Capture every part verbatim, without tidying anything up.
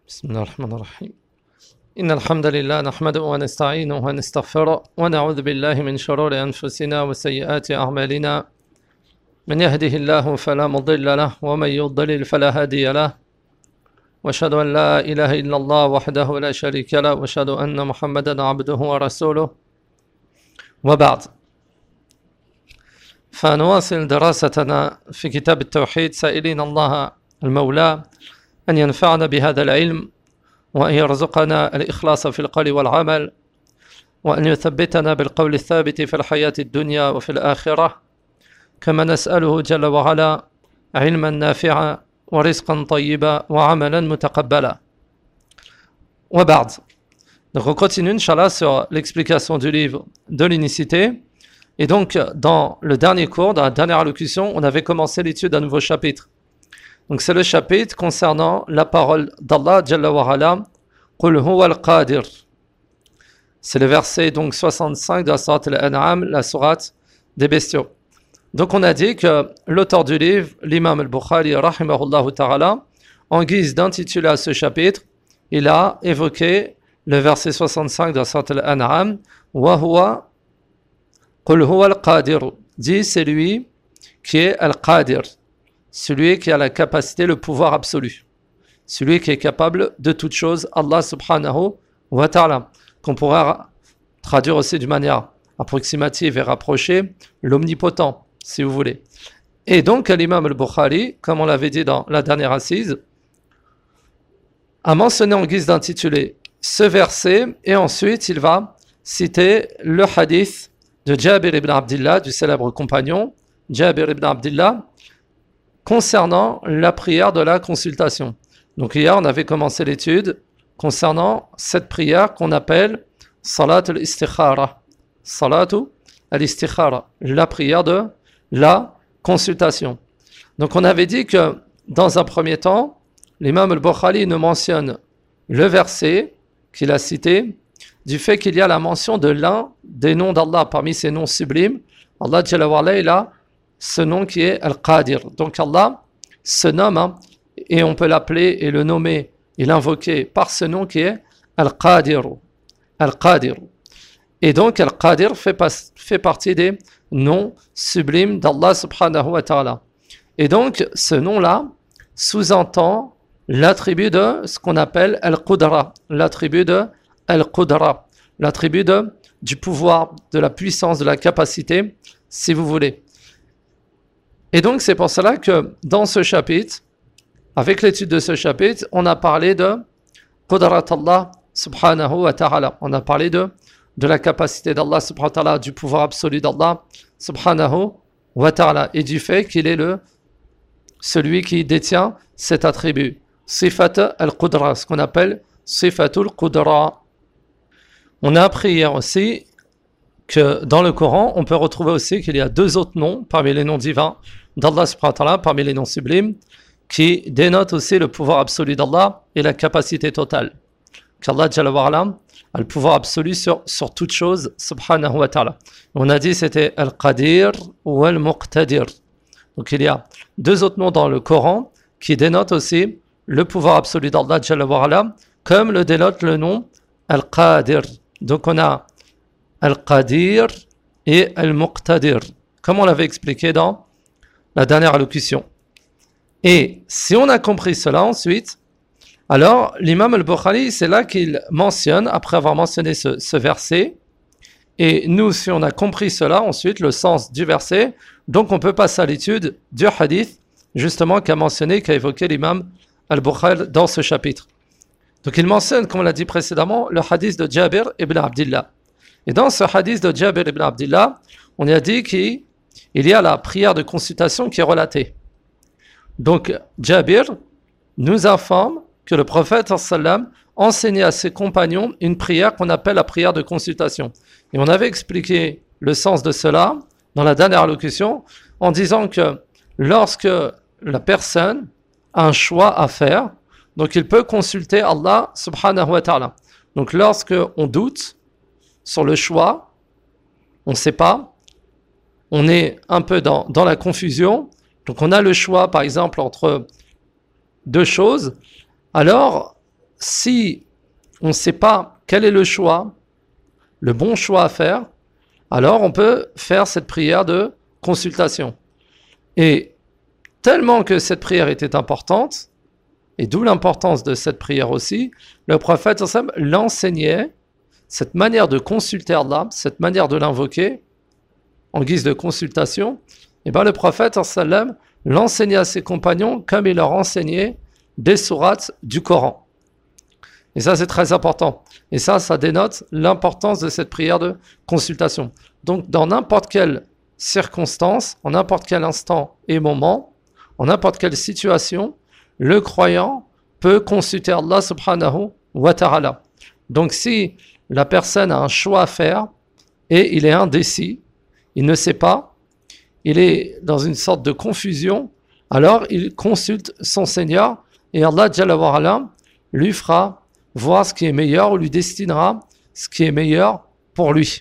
بسم الله الرحمن الرحيم إن الحمد لله نحمده ونستعينه ونستغفره ونعوذ بالله من شرور أنفسنا وسيئات أعمالنا من يهده الله فلا مضل له ومن يضلل فلا هادي له وأشهد أن لا إله إلا الله وحده لا شريك له وأشهد أن محمدا عبده ورسوله وبعد فنواصل دراستنا في كتاب التوحيد سائلين الله المولى أن ينفعنا بهذا العلم وأن يرزقنا الإخلاص في القول والعمل وأن يثبتنا بالقول الثابت في الحياة الدنيا وفي الآخرة كما نسأله جل وعلا علما نافعا ورزقا طيبا وعملا متقبلا وبعد. Donc on continue Inch'Allah sur l'explication du livre de l'unicité. Et donc dans le dernier cours, dans la dernière allocution, on avait commencé l'étude d'un nouveau chapitre. Donc c'est le chapitre concernant la parole d'Allah Jalla wa Ala, Qul huwa al-Qadir. C'est le verset donc soixante-cinq de la sourate Al-An'am, la sourate des bestiaux. Donc on a dit que l'auteur du livre, l'imam al-Bukhari rahimahullah ta'ala, en guise d'intitulé à ce chapitre, il a évoqué le verset soixante-cinq de la sourate Al-An'am, wa huwa Qul huwa al-Qadir, dit c'est lui qui est al-Qadir. Celui qui a la capacité, le pouvoir absolu. Celui qui est capable de toutes choses, Allah subhanahu wa ta'ala. Qu'on pourra traduire aussi d'une manière approximative et rapprochée, l'omnipotent, si vous voulez. Et donc, l'imam al-Bukhari, comme on l'avait dit dans la dernière assise, a mentionné en guise d'intitulé ce verset, et ensuite il va citer le hadith de Jabir ibn Abdillah, du célèbre compagnon, Jabir ibn Abdillah, concernant la prière de la consultation. Donc hier, on avait commencé l'étude concernant cette prière qu'on appelle Salat al-Istikhara. Salatu al-Istikhara, la prière de la consultation. Donc on avait dit que dans un premier temps, l'imam al-Bukhari nous mentionne le verset qu'il a cité du fait qu'il y a la mention de l'un des noms d'Allah parmi ses noms sublimes. Allah Jalla wa Ala, il a ce nom qui est Al-Qadir. Donc Allah se nomme hein, et on peut l'appeler et le nommer et l'invoquer par ce nom qui est Al-Qadir. Al-Qadir. Et donc Al-Qadir fait, pas, fait partie des noms sublimes d'Allah subhanahu wa ta'ala. Et donc ce nom-là sous-entend l'attribut de ce qu'on appelle Al-Qudra, l'attribut de Al-Qudra, l'attribut de, du pouvoir, de la puissance, de la capacité, si vous voulez. Et donc c'est pour cela que dans ce chapitre, avec l'étude de ce chapitre, on a parlé de Qudrat Allah subhanahu wa ta'ala. On a parlé de, de la capacité d'Allah subhanahu wa ta'ala, du pouvoir absolu d'Allah subhanahu wa ta'ala, et du fait qu'il est le, celui qui détient cet attribut. Sifat al-Qudra, ce qu'on appelle Sifatul Qudra. On a appris hier aussi que dans le Coran, on peut retrouver aussi qu'il y a deux autres noms parmi les noms divins d'Allah subhanahu wa ta'ala, parmi les noms sublimes, qui dénotent aussi le pouvoir absolu d'Allah et la capacité totale. Qu'Allah Jalla wa Ala a le pouvoir absolu sur, sur toute chose, subhanahu wa ta'ala. On a dit c'était Al-Qadir ou Al-Muqtadir. Donc il y a deux autres noms dans le Coran qui dénotent aussi le pouvoir absolu d'Allah Jalla wa Ala, comme le dénote le nom Al-Qadir. Donc on a Al-Qadir et Al-Muqtadir, comme on l'avait expliqué dans la dernière allocution. Et si on a compris cela ensuite, alors l'imam al-Bukhari, c'est là qu'il mentionne, après avoir mentionné ce, ce verset, et nous, si on a compris cela ensuite, le sens du verset, donc on peut passer à l'étude du hadith, justement, qu'a mentionné, qu'a évoqué l'imam al-Bukhari dans ce chapitre. Donc il mentionne, comme on l'a dit précédemment, le hadith de Jabir ibn Abdillah. Et dans ce hadith de Jabir ibn Abdillah, on a dit qu'il y a la prière de consultation qui est relatée. Donc Jabir nous informe que le prophète sallam enseignait à ses compagnons une prière qu'on appelle la prière de consultation. Et on avait expliqué le sens de cela dans la dernière allocution en disant que lorsque la personne a un choix à faire, donc il peut consulter Allah subhanahu wa ta'ala. Donc lorsque on doute sur le choix, on ne sait pas, on est un peu dans, dans la confusion, donc on a le choix par exemple entre deux choses, alors si on ne sait pas quel est le choix, le bon choix à faire, alors on peut faire cette prière de consultation. Et tellement que cette prière était importante, et d'où l'importance de cette prière aussi, le prophète l'enseignait, cette manière de consulter Allah, cette manière de l'invoquer, en guise de consultation, et bien le prophète l'enseignait à ses compagnons comme il leur enseignait des sourates du Coran. Et ça, c'est très important. Et ça, ça dénote l'importance de cette prière de consultation. Donc, dans n'importe quelle circonstance, en n'importe quel instant et moment, en n'importe quelle situation, le croyant peut consulter Allah subhanahu wa ta'ala. Donc, si la personne a un choix à faire et il est indécis, il ne sait pas, il est dans une sorte de confusion, alors il consulte son Seigneur et Allah Jalla wa Ala lui fera voir ce qui est meilleur ou lui destinera ce qui est meilleur pour lui.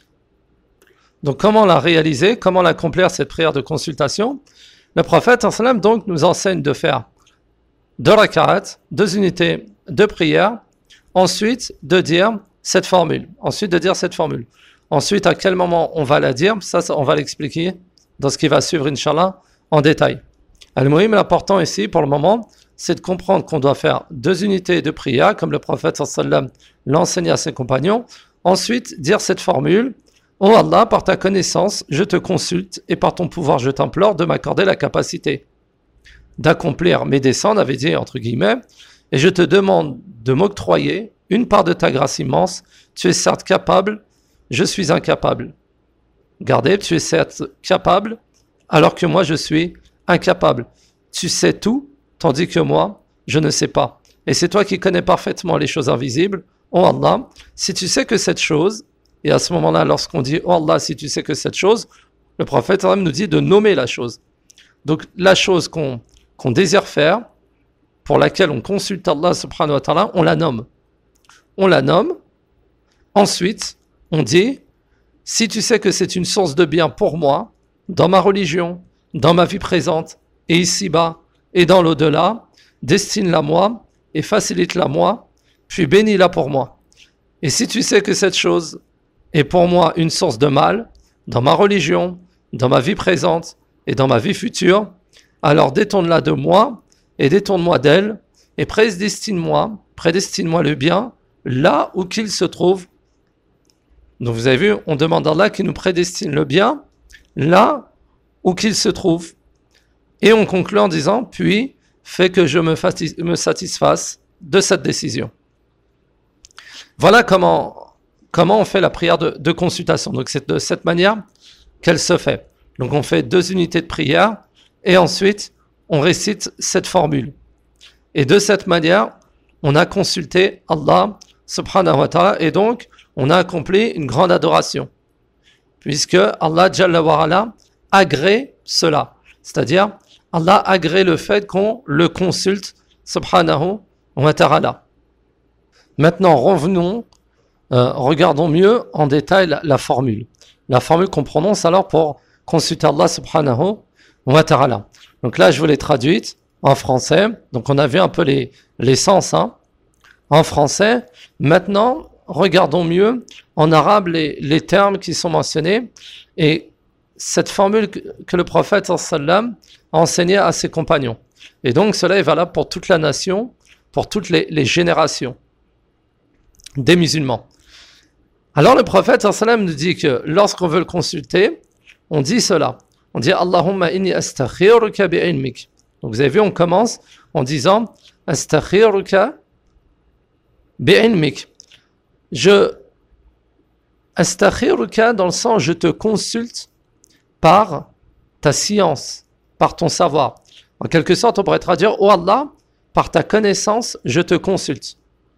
Donc comment la réaliser, comment l'accomplir cette prière de consultation? Le prophète sallam donc nous enseigne de faire deux rak'at, deux unités de prière, ensuite de dire cette formule, ensuite de dire cette formule. Ensuite, à quel moment on va la dire, ça, ça on va l'expliquer dans ce qui va suivre, Inch'Allah, en détail. Al-Muhim, l'important ici, pour le moment, c'est de comprendre qu'on doit faire deux unités de prière, comme le prophète sallam l'enseignait à ses compagnons. Ensuite, dire cette formule, « Oh Allah, par ta connaissance, je te consulte, et par ton pouvoir, je t'implore de m'accorder la capacité d'accomplir mes desseins, on avait dit entre guillemets, et je te demande de m'octroyer une part de ta grâce immense. Tu es certes capable, je suis incapable. Regardez, tu es certes capable, alors que moi je suis incapable. Tu sais tout, tandis que moi, je ne sais pas. Et c'est toi qui connais parfaitement les choses invisibles. Oh Allah, si tu sais que cette chose, et à ce moment-là, lorsqu'on dit oh Allah, si tu sais que cette chose, le prophète nous dit de nommer la chose. Donc la chose qu'on qu'on désire faire, pour laquelle on consulte Allah subhanahu wa ta'ala, on la nomme. On la nomme. Ensuite, on dit, si tu sais que c'est une source de bien pour moi, dans ma religion, dans ma vie présente, et ici-bas, et dans l'au-delà, destine-la moi, et facilite-la moi, puis bénis-la pour moi. Et si tu sais que cette chose est pour moi une source de mal, dans ma religion, dans ma vie présente, et dans ma vie future, alors détourne-la de moi, et détourne-moi d'elle, et prédestine-moi, prédestine-moi le bien, là où qu'il se trouve. Donc vous avez vu, on demande à Allah qui nous prédestine le bien, là où qu'il se trouve. Et on conclut en disant, puis, fais que je me, fatis- me satisfasse de cette décision. Voilà comment, comment on fait la prière de, de consultation. Donc c'est de cette manière qu'elle se fait. Donc on fait deux unités de prière, et ensuite, on récite cette formule. Et de cette manière, on a consulté Allah subhanahu wa ta'ala, et donc, on a accompli une grande adoration. Puisque Allah Jalla wa Ala agrée cela. C'est-à-dire, Allah agrée le fait qu'on le consulte subhanahu wa ta'ala. Maintenant, revenons, euh, regardons mieux en détail la, la formule. La formule qu'on prononce alors pour consulter Allah subhanahu wa ta'ala. Donc là, je vous l'ai traduite en français. Donc on a vu un peu les, les sens hein, en français. Maintenant, regardons mieux en arabe les, les termes qui sont mentionnés. Et cette formule que, que le prophète sallam a enseignée à ses compagnons. Et donc cela est valable pour toute la nation, pour toutes les, les générations des musulmans. Alors le prophète sallam nous dit que lorsqu'on veut le consulter, on dit cela. On dit Allahumma inni astakhiruka bi'ilmik. Donc vous avez vu, on commence en disant astakhiruka bi'ilmik. Je astakhiruka dans le sens je te consulte par ta science, par ton savoir. En quelque sorte, on pourrait traduire oh Allah, par ta connaissance, je te consulte.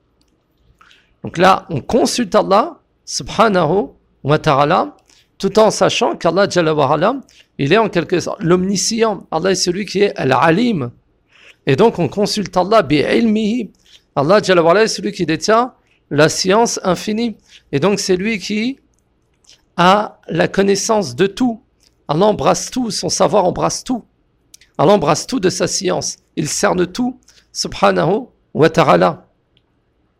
Donc là, on consulte Allah subhanahu wa ta'ala tout en sachant qu'Allah Jalla wa Ala, il est en quelque sorte l'omniscient. Allah est celui qui est al-alim. Et donc on consulte Allah bi-ilmihi. Allah Jalla wa Ala est celui qui détient la science infinie. Et donc c'est lui qui a la connaissance de tout. Allah embrasse tout, son savoir embrasse tout. Allah embrasse tout de sa science. Il cerne tout, subhanahu wa ta'ala.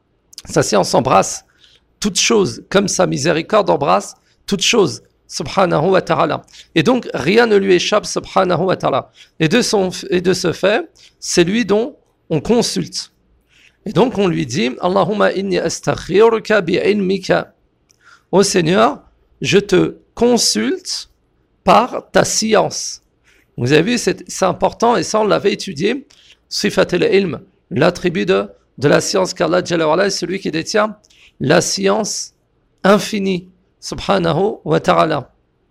sa science embrasse toute chose, comme sa miséricorde embrasse toute chose, subhanahu wa ta'ala. Et donc, rien ne lui échappe, subhanahu wa ta'ala. Et de, son, et de ce fait, c'est lui dont on consulte. Et donc, on lui dit, Allahumma inni astakhiruka bi'ilmika. Ô Seigneur, je te consulte par ta science. Vous avez vu, c'est, c'est important, et ça, on l'avait étudié, sifat al-ilm, l'attribut de, de la science, qu'Allah Jalla wa Ala est celui qui détient la science infinie, subhanahu wa ta'ala.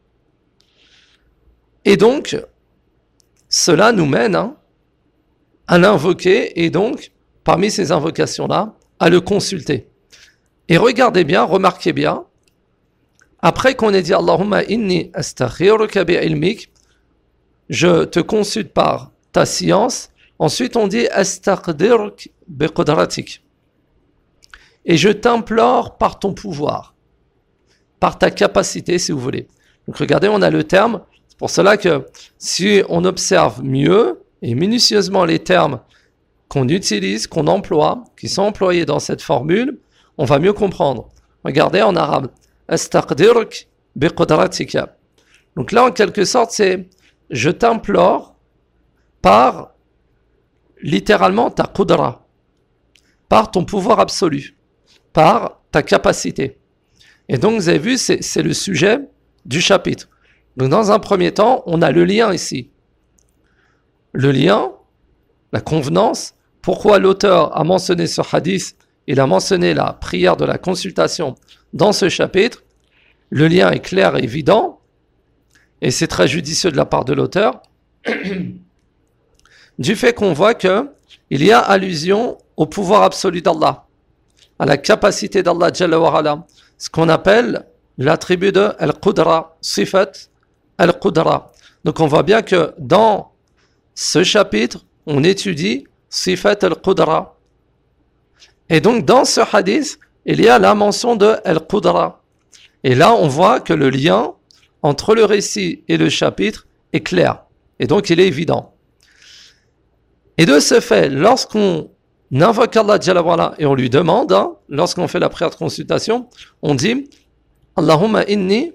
Et donc, cela nous mène hein, à l'invoquer, et donc, parmi ces invocations-là, à le consulter. Et regardez bien, remarquez bien, après qu'on ait dit Allahumma inni astakhiruka bi'ilmik, je te consulte par ta science, ensuite on dit astaqdiruk biqudratik. Et je t'implore par ton pouvoir, par ta capacité si vous voulez. Donc regardez, on a le terme, c'est pour cela que si on observe mieux et minutieusement les termes qu'on utilise, qu'on emploie, qui sont employés dans cette formule, on va mieux comprendre. Regardez en arabe, astaqdiruk biqudratika. Donc là, en quelque sorte, c'est je t'implore par littéralement ta qudra, par ton pouvoir absolu, par ta capacité. Et donc, vous avez vu, c'est, c'est le sujet du chapitre. Donc, dans un premier temps, on a le lien ici. Le lien, la convenance, pourquoi l'auteur a mentionné ce hadith, il a mentionné la prière de la consultation dans ce chapitre. Le lien est clair et évident, et c'est très judicieux de la part de l'auteur, du fait qu'on voit qu'il y a allusion au pouvoir absolu d'Allah, à la capacité d'Allah Jalla wa Ala, ce qu'on appelle l'attribut de Al-Qudra, Sifat Al-Qudra. Donc on voit bien que dans ce chapitre, on étudie Sifat Al-Qudra. Et donc dans ce hadith, il y a la mention de Al-Qudra. Et là, on voit que le lien entre le récit et le chapitre est clair. Et donc il est évident. Et de ce fait, lorsqu'on invoque Allah Jalla wa Ala et on lui demande, hein, lorsqu'on fait la prière de consultation, on dit Allahumma inni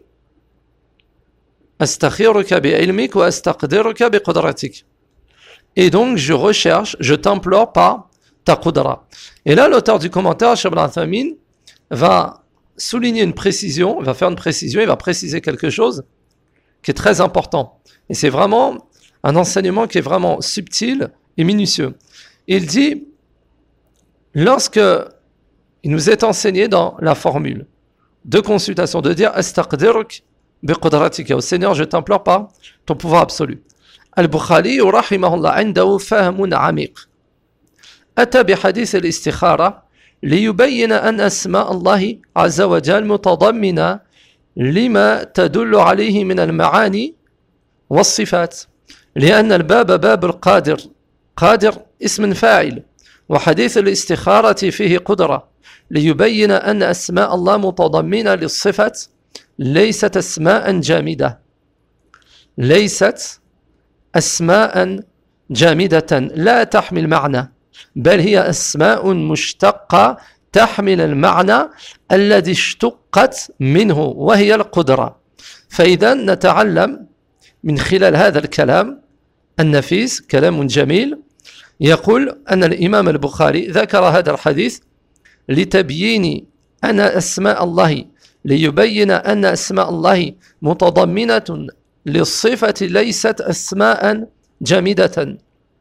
astakhiruka bi'ilmik wa astaqdiruka biqudratik. Et donc je recherche, je t'implore par ta qudra. Et là, l'auteur du commentaire, Cheikh Ibn Uthaymin, va souligner une précision, va faire une précision, il va préciser quelque chose qui est très important. Et c'est vraiment un enseignement qui est vraiment subtil et minutieux. Il dit, lorsque il nous est enseigné dans la formule de consultation, de dire astaqdiruk biqudratika, au Seigneur, je t'implore par ton pouvoir absolu. Al-Bukhari, rahimahullah, indahu fahmun amiq. Ata bi hadith al-istikhara ليبين أن أسماء الله عز وجل متضمنة لما تدل عليه من المعاني والصفات لأن الباب باب القادر قادر اسم فاعل وحديث الاستخارة فيه قدرة ليبين أن أسماء الله متضمنة للصفات ليست أسماء جامدة ليست أسماء جامدة لا تحمل معنى بل هي أسماء مشتقة تحمل المعنى الذي اشتقت منه وهي القدرة. فإذا نتعلم من خلال هذا الكلام النفيس كلام جميل يقول أن الإمام البخاري ذكر هذا الحديث لتبيين أن أسماء الله ليبين أن أسماء الله متضمنة للصفة ليست أسماء جامدة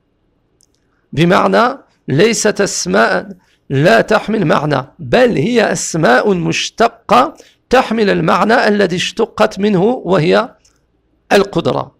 بمعنى ليست أسماء لا تحمل معنى بل هي أسماء مشتقة تحمل المعنى الذي اشتقت منه وهي القدرة.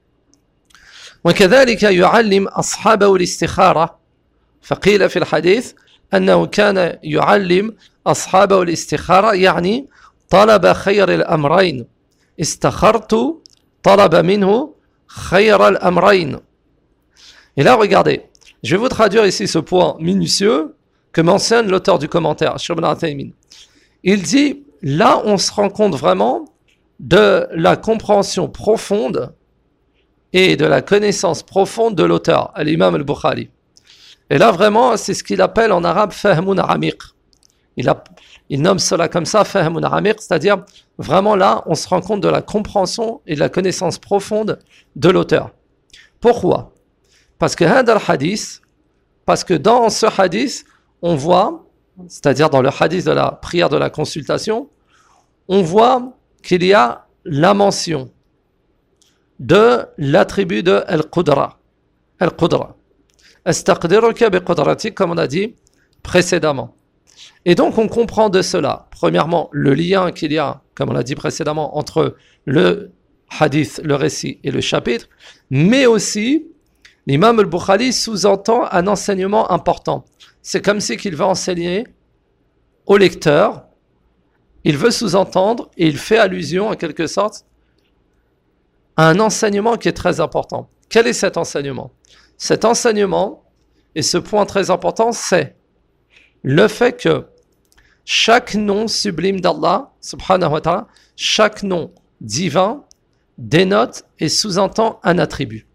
وكذلك يعلم أصحابه الاستخارة فقيل في الحديث أنه كان يعلم أصحابه الاستخارة يعني طلب خير الأمرين استخرت طلب منه خير الأمرين. Et là regardez, je vais vous traduire ici ce point minutieux que mentionne l'auteur du commentaire, Cheikh Ibn Uthaymin. Il dit, là on se rend compte vraiment de la compréhension profonde et de la connaissance profonde de l'auteur, l'imam al-Bukhari. Et là vraiment, c'est ce qu'il appelle en arabe fahmun amiq. Il, a, il nomme cela comme ça, fahamun amiq, c'est-à-dire vraiment là, on se rend compte de la compréhension et de la connaissance profonde de l'auteur. Pourquoi? Parce que hadal hadith, parce que dans ce hadith, on voit, c'est-à-dire dans le hadith de la prière de la consultation, on voit qu'il y a la mention de l'attribut de al-qudra. Al-qudra. Astaqdiruka bi qudratik, comme on a dit précédemment. Et donc on comprend de cela, premièrement, le lien qu'il y a, comme on l'a dit précédemment, entre le hadith, le récit et le chapitre, mais aussi l'imam al-Bukhari sous-entend un enseignement important. C'est comme si qu'il veut enseigner au lecteur, il veut sous-entendre et il fait allusion en quelque sorte à un enseignement qui est très important. Quel est cet enseignement? Cet enseignement, et ce point très important, c'est le fait que chaque nom sublime d'Allah, subhanahu wa ta'ala, chaque nom divin dénote et sous-entend un attribut.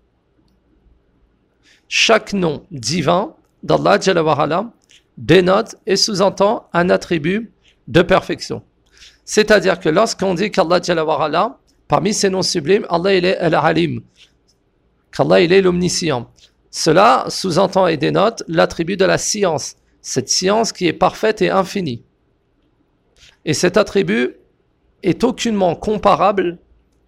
Chaque nom divin d'Allah Jalla wa Ala dénote et sous-entend un attribut de perfection. C'est-à-dire que lorsqu'on dit qu'Allah Jalla wa Ala, parmi ses noms sublimes, Allah il est Al-Alim, qu'Allah il est l'omniscient. Cela sous-entend et dénote l'attribut de la science, cette science qui est parfaite et infinie. Et cet attribut est aucunement comparable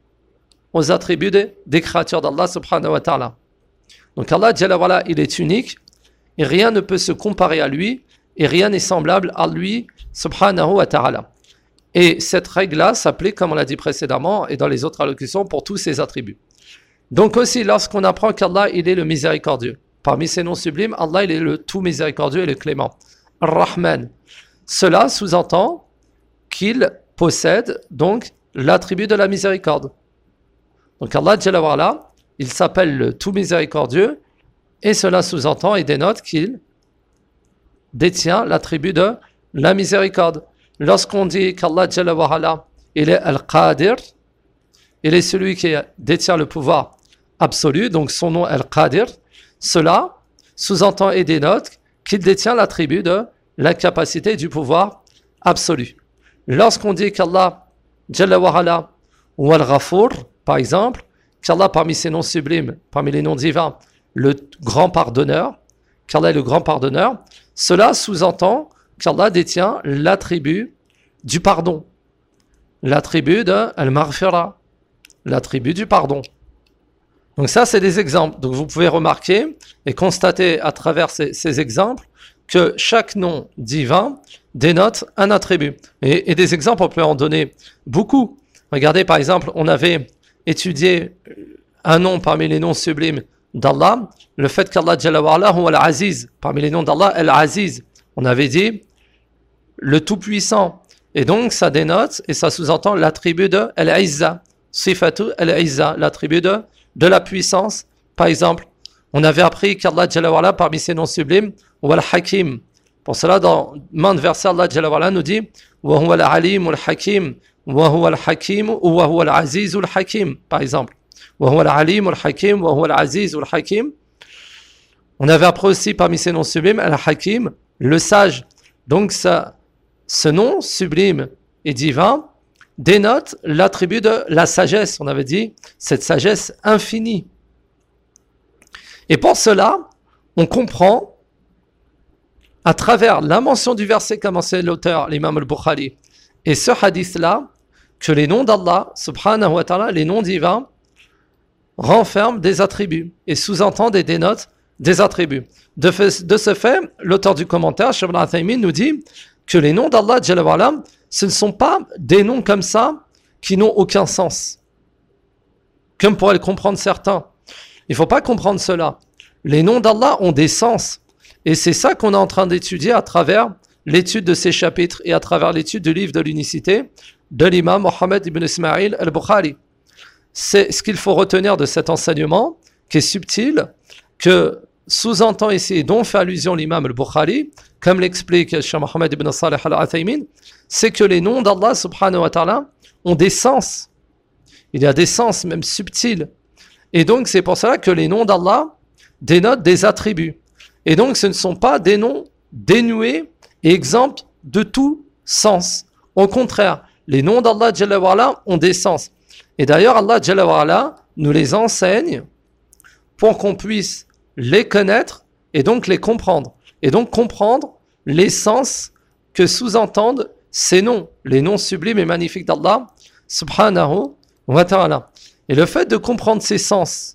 aux attributs des, des créatures d'Allah subhanahu wa ta'ala. Donc Allah Jalla wa Ala, il est unique et rien ne peut se comparer à lui et rien n'est semblable à lui subhanahu wa ta'ala. Et cette règle-là s'applique, comme on l'a dit précédemment et dans les autres allocutions, pour tous ses attributs. Donc aussi, lorsqu'on apprend qu'Allah, il est le miséricordieux, parmi ses noms sublimes, Allah, il est le tout miséricordieux et le clément. Ar-Rahman. Cela sous-entend qu'il possède donc l'attribut de la miséricorde. Donc Allah, Jalla wa Ala, il s'appelle le tout miséricordieux et cela sous-entend et dénote qu'il détient l'attribut de la miséricorde. Lorsqu'on dit qu'Allah Jalla wa Ala, il est Al-Qadir, il est celui qui détient le pouvoir absolu, donc son nom Al-Qadir, cela sous-entend et dénote qu'il détient l'attribut de la capacité du pouvoir absolu. Lorsqu'on dit qu'Allah Jalla wa Ala ou Al-Ghafour, par exemple, qu'Allah parmi ses noms sublimes, parmi les noms divins, le grand pardonneur, qu'Allah est le grand pardonneur, cela sous-entend qu'Allah détient l'attribut du pardon, l'attribut de Al-Maghfira, l'attribut du pardon. Donc ça, c'est des exemples. Donc vous pouvez remarquer et constater à travers ces, ces exemples que chaque nom divin dénote un attribut. Et, et des exemples, on peut en donner beaucoup. Regardez, par exemple, on avait étudié un nom parmi les noms sublimes d'Allah, le fait qu'Allah Jalla wa Ala ou Al-Aziz, parmi les noms d'Allah, Al-Aziz, on avait dit le Tout-Puissant. Et donc, ça dénote et ça sous-entend l'attribut de Al-Izza, Sifatu Al-Izza, l'attribut de, de la puissance. Par exemple, on avait appris qu'Allah Jalla wa Ala, parmi ses noms sublimes, ou Al-Hakim. Pour cela, dans maintes versets, Allah Jalla wa Ala nous dit wa huwa al-alim al-hakim, wa huwa al-hakim, ou wa huwa al-aziz al-hakim, par exemple. Wa huwa al-alim al-hakim, wa huwa al-aziz al-hakim. On avait appris aussi parmi ses noms sublimes, Al-Hakim, le sage. Donc, ça, ce nom sublime et divin dénote l'attribut de la sagesse. On avait dit cette sagesse infinie. Et pour cela, on comprend à travers la mention du verset qu'a mentionné l'auteur, l'imam al-Bukhari, et ce hadith-là, que les noms d'Allah, subhanahu wa ta'ala, les noms divins, renferment des attributs et sous-entendent et dénotent des attributs. De, fait, de ce fait, l'auteur du commentaire, Cheikh Ibn Uthaymin, nous dit que les noms d'Allah, Jalla wa Ala, ce ne sont pas des noms comme ça qui n'ont aucun sens, comme pourraient le comprendre certains. Il ne faut pas comprendre cela. Les noms d'Allah ont des sens. Et c'est ça qu'on est en train d'étudier à travers l'étude de ces chapitres et à travers l'étude du livre de l'unicité de l'imam Mohammed ibn Ismail al-Bukhari. C'est ce qu'il faut retenir de cet enseignement qui est subtil, que sous-entend ici et dont fait allusion l'imam al-Bukhari, comme l'explique Cheikh Mohammed ibn Salih al-Uthaymin, c'est que les noms d'Allah subhanahu wa ta'ala ont des sens. Il y a des sens même subtils. Et donc c'est pour cela que les noms d'Allah dénotent des attributs. Et donc ce ne sont pas des noms dénués et exempts de tout sens. Au contraire, les noms d'Allah Jalla wa Ala ont des sens. Et d'ailleurs, Allah Jalla wa Ala nous les enseigne pour qu'on puisse les connaître et donc les comprendre. Et donc comprendre les sens que sous-entendent ces noms, les noms sublimes et magnifiques d'Allah subhanahu wa ta'ala. Et le fait de comprendre ces sens,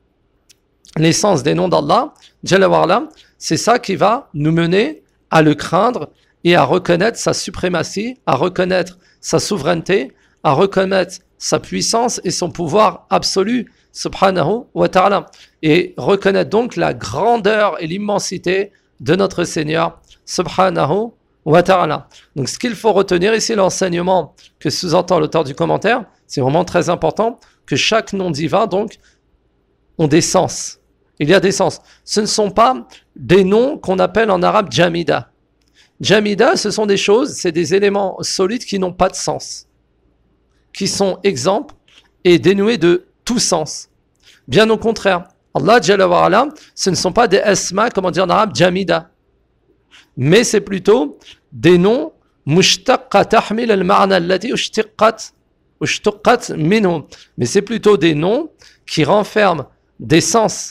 les sens des noms d'Allah Jalla wa Ala, c'est ça qui va nous mener à le craindre et à reconnaître sa suprématie, à reconnaître sa souveraineté, à reconnaître sa puissance et son pouvoir absolu, subhanahu wa ta'ala. Et reconnaître donc la grandeur et l'immensité de notre Seigneur, subhanahu wa ta'ala. Donc ce qu'il faut retenir ici, l'enseignement que sous-entend l'auteur du commentaire, c'est vraiment très important, que chaque nom divin, donc, ont des sens. Il y a des sens. Ce ne sont pas des noms qu'on appelle en arabe jamida. Jamida, ce sont des choses, c'est des éléments solides qui n'ont pas de sens, qui sont exempts et dénués de tout sens. Bien au contraire, Allah Jalla wa Ala, ce ne sont pas des asma, comment dire en arabe, jamida, mais c'est plutôt des noms mushtaqqa tahmil al-ma'na allati ushtiqqat ushtuqqat minhu. Mais c'est plutôt des noms qui renferment des sens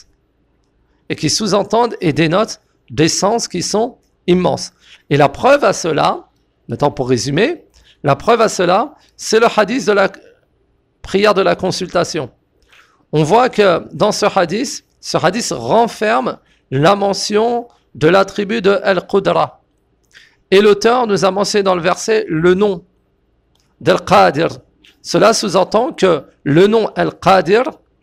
et qui sous-entendent et dénotent des sens qui sont immenses. Et la preuve à cela, maintenant pour résumer, la preuve à cela, c'est le hadith de la prière de la consultation. On voit que dans ce hadith, ce hadith renferme la mention de l'attribut de Al-Qudra. Et l'auteur nous a mentionné dans le verset le nom d'Al-Qadir. Cela sous-entend que le nom Al-Qadir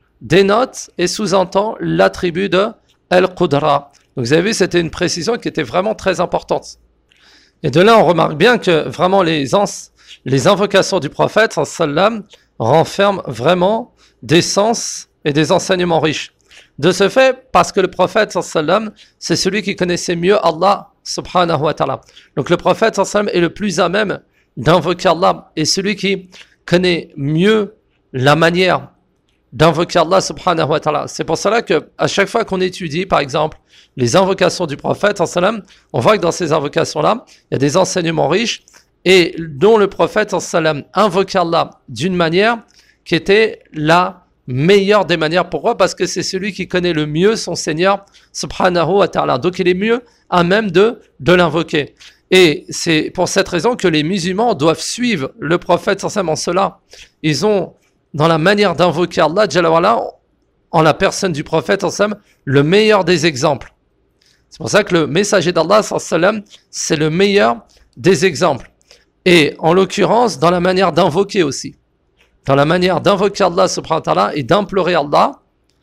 dénote et sous-entend l'attribut de Al-Qudra. Donc vous avez vu, c'était une précision qui était vraiment très importante. Et de là, on remarque bien que vraiment les, ans, les invocations du prophète sallam renferment vraiment des sens et des enseignements riches. De ce fait, parce que le prophète sallam, c'est celui qui connaissait mieux Allah subhanahu wa ta'ala. Donc le prophète sallam est le plus à même d'invoquer Allah et celui qui connaît mieux la manière d'invoquer Allah subhanahu wa ta'ala. C'est pour cela que à chaque fois qu'on étudie, par exemple, les invocations du prophète sallam, on voit que dans ces invocations-là, il y a des enseignements riches et dont le prophète sallam invoquait Allah d'une manière qui était la meilleure des manières. Pourquoi? Parce que c'est celui qui connaît le mieux son Seigneur subhanahu wa ta'ala. Donc il est mieux à même de, de l'invoquer. Et c'est pour cette raison que les musulmans doivent suivre le prophète sallam en cela. Ils ont dans la manière d'invoquer Allah Jalla wa Ala, en la personne du prophète sallam, le meilleur des exemples. C'est pour ça que le messager d'Allah sallam, c'est le meilleur des exemples. Et en l'occurrence, dans la manière d'invoquer aussi. Dans la manière d'invoquer Allah subhanahu wa ta'ala et d'implorer Allah,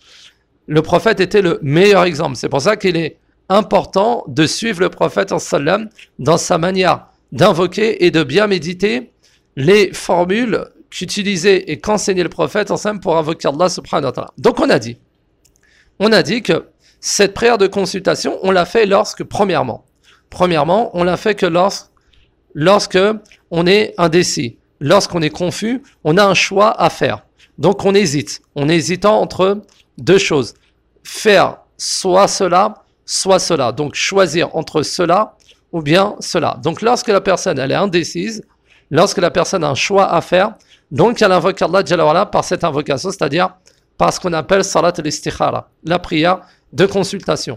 le prophète était le meilleur exemple. C'est pour ça qu'il est important de suivre le prophète sallam dans sa manière d'invoquer et de bien méditer les formules qu'utilisait et qu'enseignait le prophète sallam pour invoquer Allah subhanahu wa ta'ala. Donc on a dit, on a dit que cette prière de consultation, on l'a fait lorsque, premièrement, premièrement, on l'a fait que lorsque, lorsque on est indécis, lorsqu'on est confus, on a un choix à faire. Donc on hésite, on est hésitant entre deux choses. Faire soit cela, soit cela. Donc choisir entre cela ou bien cela. Donc lorsque la personne elle est indécise, lorsque la personne a un choix à faire, donc elle invoque Allah Jalla wa Ala par cette invocation, c'est-à-dire par ce qu'on appelle salat al-istikhara, la prière de consultation.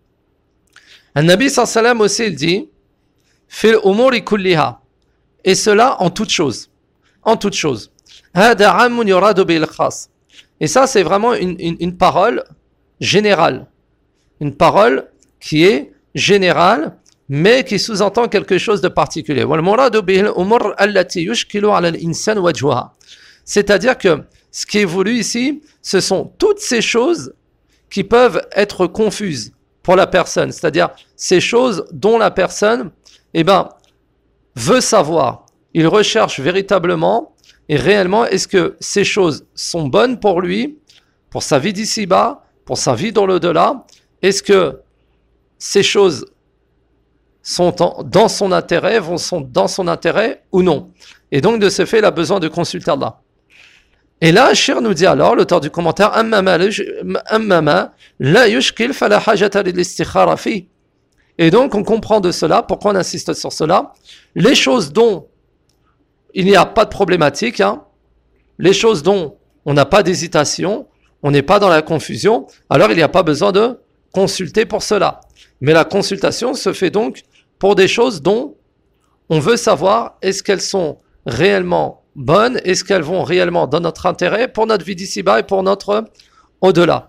Un Nabi sallallahu alayhi wa sallam aussi il dit fil umuri kulliha, et cela en toute chose, en toute chose. Hada amun yuradu bil khas. Et ça c'est vraiment une, une, une parole générale, une parole qui est générale mais qui sous-entend quelque chose de particulier. Wal muradu bil umur allati yushkilu ala al-insan wajhaha. C'est-à-dire que ce qui est voulu ici, ce sont toutes ces choses qui peuvent être confuses pour la personne, c'est-à-dire ces choses dont la personne eh ben, veut savoir. Il recherche véritablement et réellement est-ce que ces choses sont bonnes pour lui, pour sa vie d'ici-bas, pour sa vie dans l'au-delà. Est-ce que ces choses sont en, dans son intérêt, vont sont dans son intérêt ou non. Et donc de ce fait, il a besoin de consulter Allah. Et là, Shir nous dit alors, l'auteur du commentaire, Ammama la yushkil fala hajata lil istikhara fi. Et donc, on comprend de cela, pourquoi on insiste sur cela, les choses dont il n'y a pas de problématique, hein, les choses dont on n'a pas d'hésitation, on n'est pas dans la confusion, alors il n'y a pas besoin de consulter pour cela. Mais la consultation se fait donc pour des choses dont on veut savoir est-ce qu'elles sont réellement bonnes, est-ce qu'elles vont réellement dans notre intérêt pour notre vie d'ici-bas et pour notre au-delà.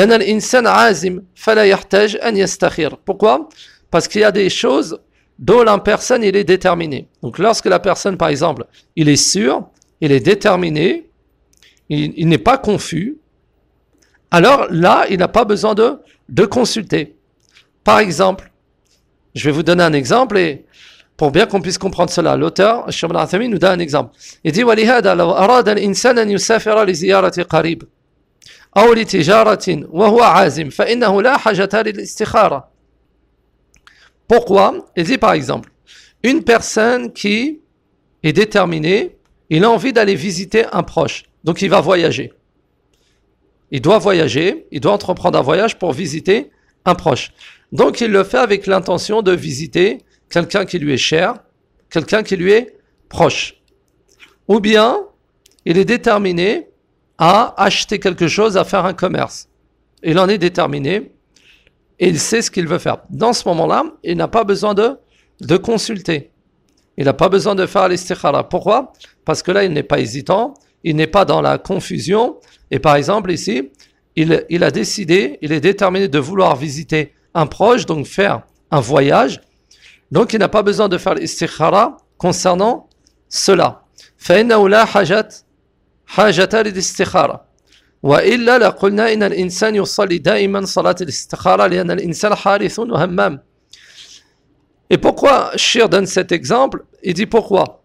Pourquoi? Parce qu'il y a des choses dont la personne il est déterminé. Donc lorsque la personne par exemple il est sûr, il est déterminé, il, il n'est pas confus, alors là il n'a pas besoin de, de consulter. Par exemple, je vais vous donner un exemple et pour bien qu'on puisse comprendre cela, l'auteur, Cheikh Ibn Uthaymin, nous donne un exemple. Il dit وَلِهَذَا لَوْ أَرَادَ الْإِنسَانَ أَنْ يُسَافِرَ لِزِيَارَةِ قَرِيبٍ أو لتجارة وهو عازم فإنه لا حاجة للاستخارة. Pourquoi? Il dit par exemple, une personne qui est déterminée, il a envie d'aller visiter un proche, donc il va voyager. Il doit voyager, il doit entreprendre un voyage pour visiter un proche. Donc il le fait avec l'intention de visiter quelqu'un qui lui est cher, quelqu'un qui lui est proche. Ou bien, il est déterminé à acheter quelque chose, à faire un commerce. Il en est déterminé et il sait ce qu'il veut faire. Dans ce moment-là, il n'a pas besoin de, de consulter. Il n'a pas besoin de faire l'istikhara. Pourquoi? Parce que là, il n'est pas hésitant, il n'est pas dans la confusion. Et par exemple, ici, il, il a décidé, il est déterminé de vouloir visiter un proche, donc faire un voyage. Donc, il n'a pas besoin de faire l'istikhara concernant cela. فَإِنَّهُ لَا حَاجَةَ حاجة للاستخارة وإلا لقلنا إن الإنسان يصلي دائما صلاة الاستخارة لأن الإنسان حارث وهمام. Et pourquoi Shir donne cet exemple? Il dit pourquoi?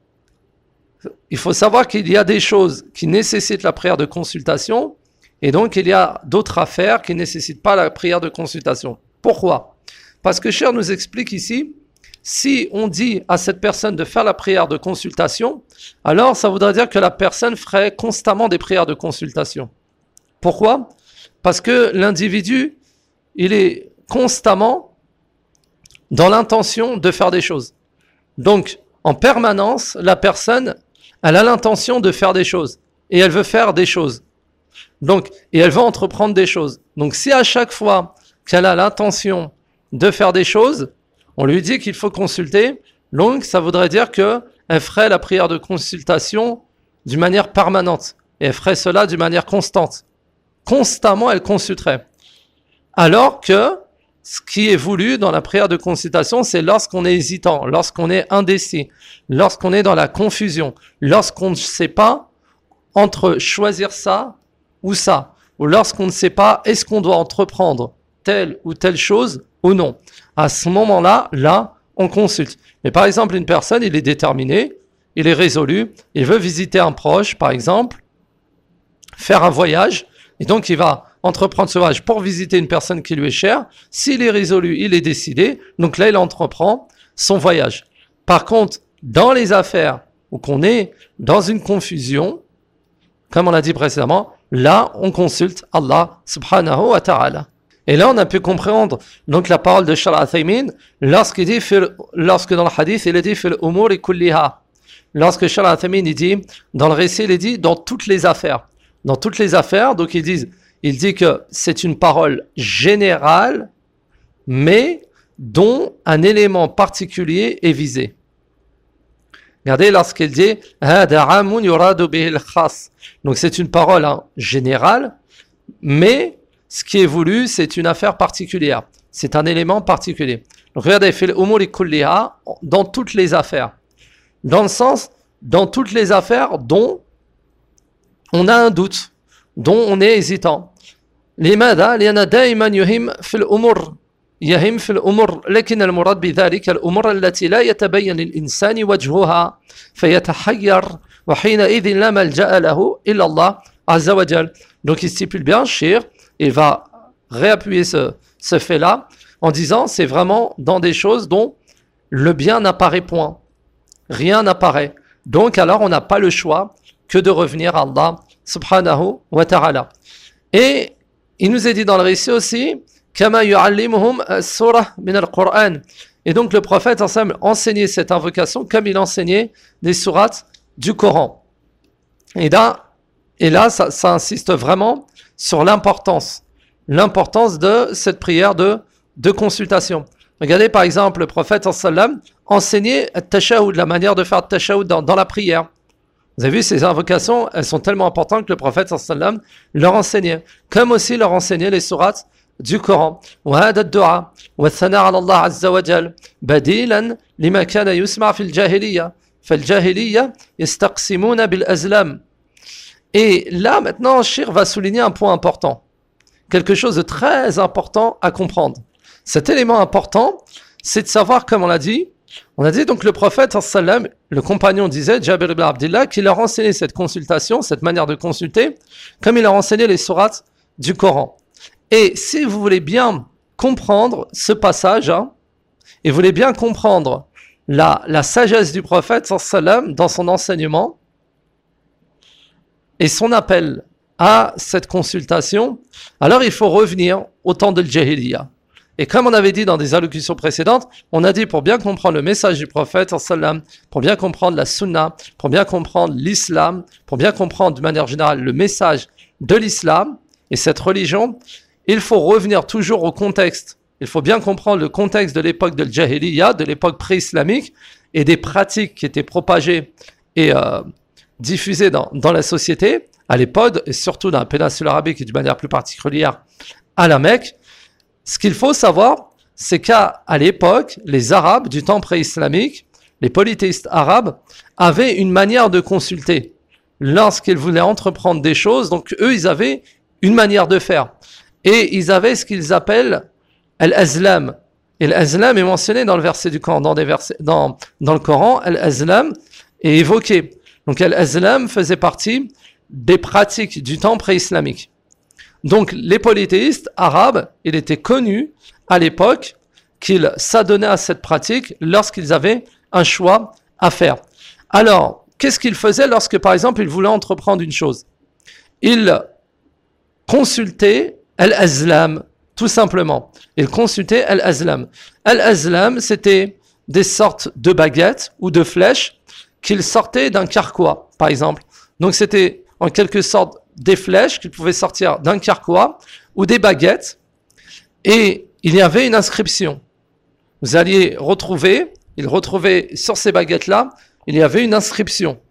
Il faut savoir qu'il y a des choses qui nécessitent la prière de consultation et donc il y a d'autres affaires qui ne nécessitent pas la prière de consultation. Pourquoi? Parce que Shir nous explique ici, si on dit à cette personne de faire la prière de consultation, alors ça voudrait dire que la personne ferait constamment des prières de consultation. Pourquoi? Parce que l'individu, il est constamment dans l'intention de faire des choses. Donc, en permanence, la personne, elle a l'intention de faire des choses. Et elle veut faire des choses. Donc, et elle veut entreprendre des choses. Donc, si à chaque fois qu'elle a l'intention de faire des choses, on lui dit qu'il faut consulter, donc ça voudrait dire qu'elle ferait la prière de consultation d'une manière permanente. Et elle ferait cela d'une manière constante. Constamment, elle consulterait. Alors que ce qui est voulu dans la prière de consultation, c'est lorsqu'on est hésitant, lorsqu'on est indécis, lorsqu'on est dans la confusion, lorsqu'on ne sait pas entre choisir ça ou ça, ou lorsqu'on ne sait pas est-ce qu'on doit entreprendre telle ou telle chose ou non. À ce moment-là, là, on consulte. Mais par exemple, une personne, il est déterminé, il est résolu, il veut visiter un proche, par exemple, faire un voyage, et donc il va entreprendre ce voyage pour visiter une personne qui lui est chère. S'il est résolu, il est décidé, donc là, il entreprend son voyage. Par contre, dans les affaires où qu'on est dans une confusion, comme on l'a dit précédemment, là, on consulte Allah subhanahu wa ta'ala. Et là, on a pu comprendre donc la parole de Cheikh Uthaymin lorsqu'il dit, lorsque dans le hadith, il a dit fil umuri kulliha. Lorsque Cheikh Uthaymin il dit, dans le récit, il dit dans toutes les affaires. Dans toutes les affaires, donc ils disent, il dit que c'est une parole générale, mais dont un élément particulier est visé. Regardez lorsqu'il dit donc c'est une parole hein, générale, mais ce qui est voulu, c'est une affaire particulière. C'est un élément particulier. Donc regardez, dans toutes les affaires. Dans le sens, dans toutes les affaires dont on a un doute, dont on est hésitant. لماذا؟ لأن دائما يهم في الأمور يهم في الأمور لكن المراد بذلك الأمور التي لا يتبين للإنسان وجهها فيتحير وحينئذ لا ملجأ له إلا الله عز وجل. Donc il stipule bien, Shir, il va réappuyer ce, ce fait-là en disant c'est vraiment dans des choses dont le bien n'apparaît point. Rien n'apparaît. Donc alors on n'a pas le choix que de revenir à Allah subhanahu wa ta'ala. Et il nous est dit dans le récit aussi, كما يعلمهم السورة من القرآن. Et donc le prophète ensemble enseignait cette invocation comme il enseignait des sourates du Coran. Et là, et là ça, ça insiste vraiment sur l'importance, l'importance de cette prière de, de consultation. Regardez par exemple le prophète ensemble enseignait le-tashahhud, la manière de faire le-tashahhud dans, dans la prière. Vous avez vu, ces invocations, elles sont tellement importantes que le prophète sallam leur enseignait, comme aussi leur enseignait les sourates du Coran. وهذا الدعاء والثناء على الله عز وجل بديلا لما كان يسمع في الجاهلية فالجاهلية يستقسمون بالأزلام. Et là maintenant, Shir va souligner un point important, quelque chose de très important à comprendre. Cet élément important, c'est de savoir, comme on l'a dit, on a dit donc le prophète sallam, le compagnon disait, Jabir ibn Abdillah, qu'il leur enseignait cette consultation, cette manière de consulter, comme il leur enseignait les sourates du Coran. Et si vous voulez bien comprendre ce passage, hein, et vous voulez bien comprendre la, la sagesse du prophète sallam dans son enseignement et son appel à cette consultation, alors il faut revenir au temps de l'Jahiliya. Et comme on avait dit dans des allocutions précédentes, on a dit pour bien comprendre le message du prophète, pour bien comprendre la sunna, pour bien comprendre l'islam, pour bien comprendre de manière générale le message de l'islam et cette religion, il faut revenir toujours au contexte. Il faut bien comprendre le contexte de l'époque de l'Jahiliya, de l'époque pré-islamique et des pratiques qui étaient propagées et euh, diffusées dans, dans la société à l'époque et surtout dans la péninsule arabique et de manière plus particulière à la Mecque. Ce qu'il faut savoir, c'est qu'à à l'époque, les Arabes du temps pré-islamique, les polythéistes arabes, avaient une manière de consulter lorsqu'ils voulaient entreprendre des choses. Donc eux, ils avaient une manière de faire. Et ils avaient ce qu'ils appellent al-azlam. Et l'azlam est mentionné dans le verset du Coran, dans, des versets, dans, dans le Coran, al-azlam est évoqué. Donc al-azlam faisait partie des pratiques du temps pré-islamique. Donc les polythéistes arabes, il était connu à l'époque qu'ils s'adonnaient à cette pratique lorsqu'ils avaient un choix à faire. Alors, qu'est-ce qu'ils faisaient lorsque par exemple ils voulaient entreprendre une chose? Ils consultaient al-azlam, tout simplement. Ils consultaient al-azlam. Al-azlam, c'était des sortes de baguettes ou de flèches qu'ils sortaient d'un carquois, par exemple. Donc c'était en quelque sorte des flèches qui pouvaient sortir d'un carquois ou des baguettes, et il y avait une inscription. Vous alliez retrouver, il retrouvait sur ces baguettes-là, il y avait une inscription.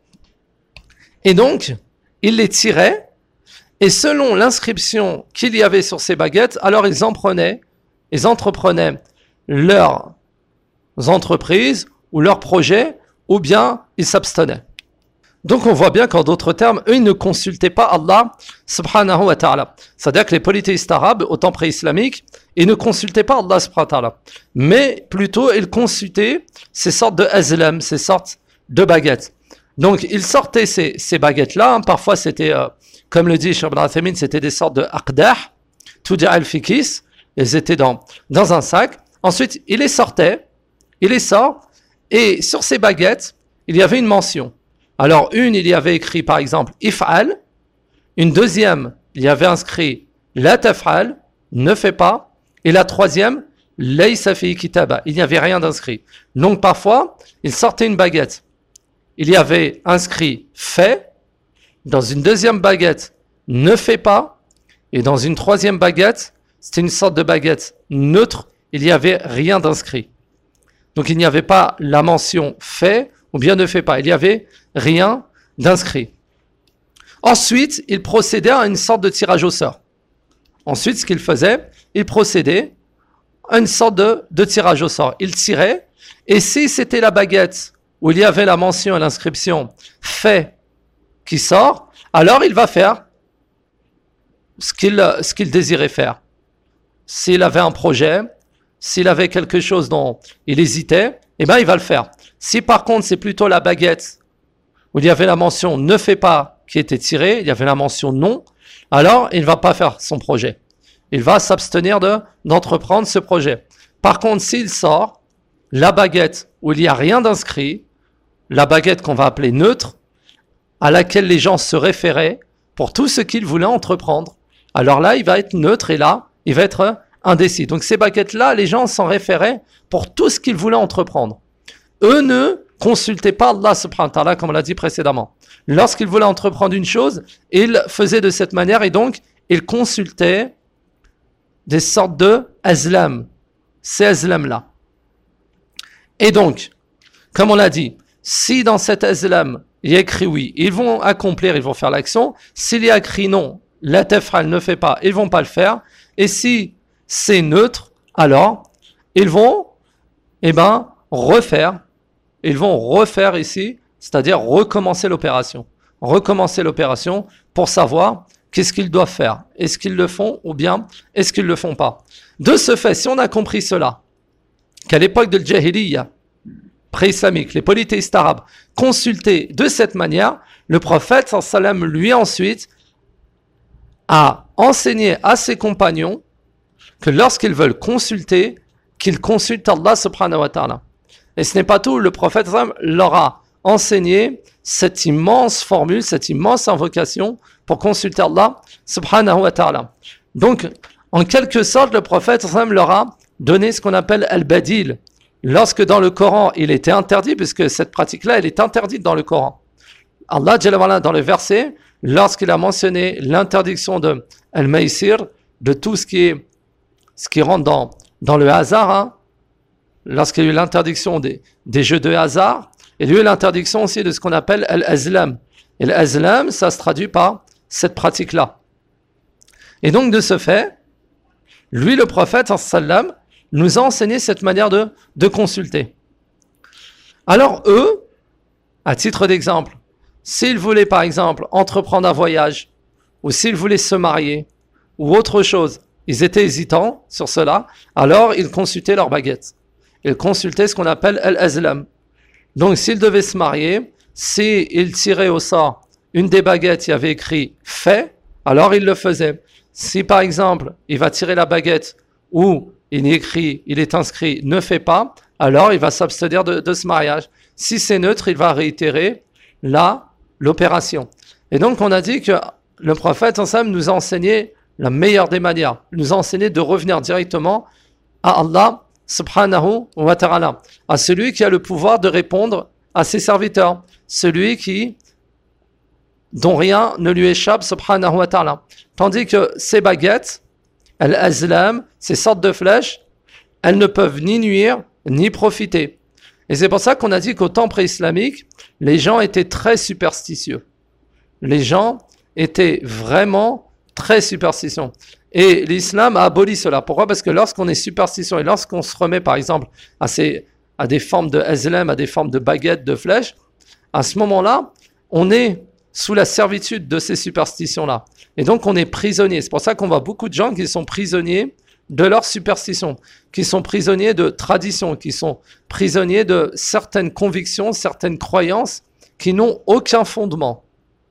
Et donc, il les tirait, et selon l'inscription qu'il y avait sur ces baguettes, alors ils en prenaient, ils entreprenaient leurs entreprises ou leurs projets, ou bien ils s'abstenaient. Donc on voit bien qu'en d'autres termes, eux ils ne consultaient pas Allah subhanahu wa ta'ala. C'est-à-dire que les polythéistes arabes au temps pré-islamique, ils ne consultaient pas Allah subhanahu wa ta'ala. Mais plutôt ils consultaient ces sortes de azlam, ces sortes de baguettes. Donc ils sortaient ces, ces baguettes-là, hein. Parfois c'était, euh, comme le dit Cheikh Ibn Uthaymin, c'était des sortes de aqdah, tudia al-fikis, elles étaient dans, dans un sac. Ensuite il les sortait, il les sort, et sur ces baguettes, il y avait une mention. Alors, une, il y avait écrit, par exemple, if'al. Une deuxième, il y avait inscrit la taf'al, ne fais pas. Et la troisième, laysa fi kitaba. Il n'y avait rien d'inscrit. Donc, parfois, il sortait une baguette. Il y avait inscrit fait. Dans une deuxième baguette, ne fais pas. Et dans une troisième baguette, c'était une sorte de baguette neutre. Il n'y avait rien d'inscrit. Donc, il n'y avait pas la mention fait ou bien ne fait pas. Il n'y avait rien d'inscrit. Ensuite, il procédait à une sorte de tirage au sort. Ensuite, ce qu'il faisait, il procédait à une sorte de, de tirage au sort. Il tirait, et si c'était la baguette où il y avait la mention et l'inscription fait qui sort, alors il va faire ce qu'il, ce qu'il désirait faire. S'il avait un projet, s'il avait quelque chose dont il hésitait, eh bien il va le faire. Si par contre c'est plutôt la baguette où il y avait la mention ne fais pas qui était tirée, il y avait la mention non, alors il ne va pas faire son projet. Il va s'abstenir de, d'entreprendre ce projet. Par contre, s'il sort la baguette où il n'y a rien d'inscrit, la baguette qu'on va appeler neutre, à laquelle les gens se référaient pour tout ce qu'ils voulaient entreprendre, alors là il va être neutre et là il va être indécis. Donc ces baguettes-là, les gens s'en référaient pour tout ce qu'ils voulaient entreprendre. Eux ne consultaient pas Allah subhanahu wa ta'ala, comme on l'a dit précédemment. Lorsqu'ils voulaient entreprendre une chose, ils faisaient de cette manière et donc ils consultaient des sortes de azlam, ces azlam-là. Et donc, comme on l'a dit, si dans cet azlam, il y a écrit oui, ils vont accomplir, ils vont faire l'action. S'il y a écrit non, la taf'al ne fait pas, ils vont pas le faire. Et si c'est neutre, alors ils vont, eh ben, refaire. Ils vont refaire ici, c'est-à-dire recommencer l'opération. Recommencer l'opération pour savoir qu'est-ce qu'ils doivent faire. Est-ce qu'ils le font ou bien est-ce qu'ils le font pas. De ce fait, si on a compris cela, qu'à l'époque de l'Jahiliya, pré-islamique, les polythéistes arabes consultaient de cette manière, le prophète sallam lui ensuite a enseigné à ses compagnons que lorsqu'ils veulent consulter, qu'ils consultent Allah subhanahu wa ta'ala. Et ce n'est pas tout, le prophète sallam leur a enseigné cette immense formule, cette immense invocation pour consulter Allah subhanahu wa ta'ala. Donc, en quelque sorte, le prophète sallam leur a donné ce qu'on appelle al-badil. Lorsque dans le Coran, il était interdit, puisque cette pratique-là, elle est interdite dans le Coran. Allah, dans le verset, lorsqu'il a mentionné l'interdiction de al-maïsir, de tout ce qui est, ce qui rentre dans, dans le hasard, hein, lorsqu'il y a eu l'interdiction des, des jeux de hasard, il y a eu l'interdiction aussi de ce qu'on appelle al-azlam. Et l'azlam, ça se traduit par cette pratique-là. Et donc, de ce fait, lui, le prophète, sallam, nous a enseigné cette manière de, de consulter. Alors eux, à titre d'exemple, s'ils voulaient par exemple entreprendre un voyage, ou s'ils voulaient se marier, ou autre chose, ils étaient hésitants sur cela, alors ils consultaient leur baguette. Ils consultaient ce qu'on appelle al-azlam. Donc s'ils devaient se marier, s'ils tiraient au sort une des baguettes, il y avait écrit « fait », alors ils le faisaient. Si par exemple, il va tirer la baguette où il est écrit, il est inscrit, ne fait pas, alors il va s'abstenir de, de ce mariage. Si c'est neutre, il va réitérer là l'opération. Et donc on a dit que le prophète ensemble nous a enseigné la meilleure des manières. Il nous a enseigné de revenir directement à Allah subhanahu wa ta'ala, à celui qui a le pouvoir de répondre à ses serviteurs, celui qui dont rien ne lui échappe subhanahu wa ta'ala. Tandis que ces baguettes, al-azlam, ces sortes de flèches, elles ne peuvent ni nuire, ni profiter. Et c'est pour ça qu'on a dit qu'au temps pré-islamique, les gens étaient très superstitieux. Les gens étaient vraiment très superstitieux. Et l'islam a aboli cela. Pourquoi ? Parce que lorsqu'on est superstitieux et lorsqu'on se remet par exemple à, ces, à des formes de azlam, à des formes de baguettes, de flèches, à ce moment-là, on est sous la servitude de ces superstitions-là. Et donc, on est prisonnier. C'est pour ça qu'on voit beaucoup de gens qui sont prisonniers de leurs superstitions, qui sont prisonniers de traditions, qui sont prisonniers de certaines convictions, certaines croyances qui n'ont aucun fondement.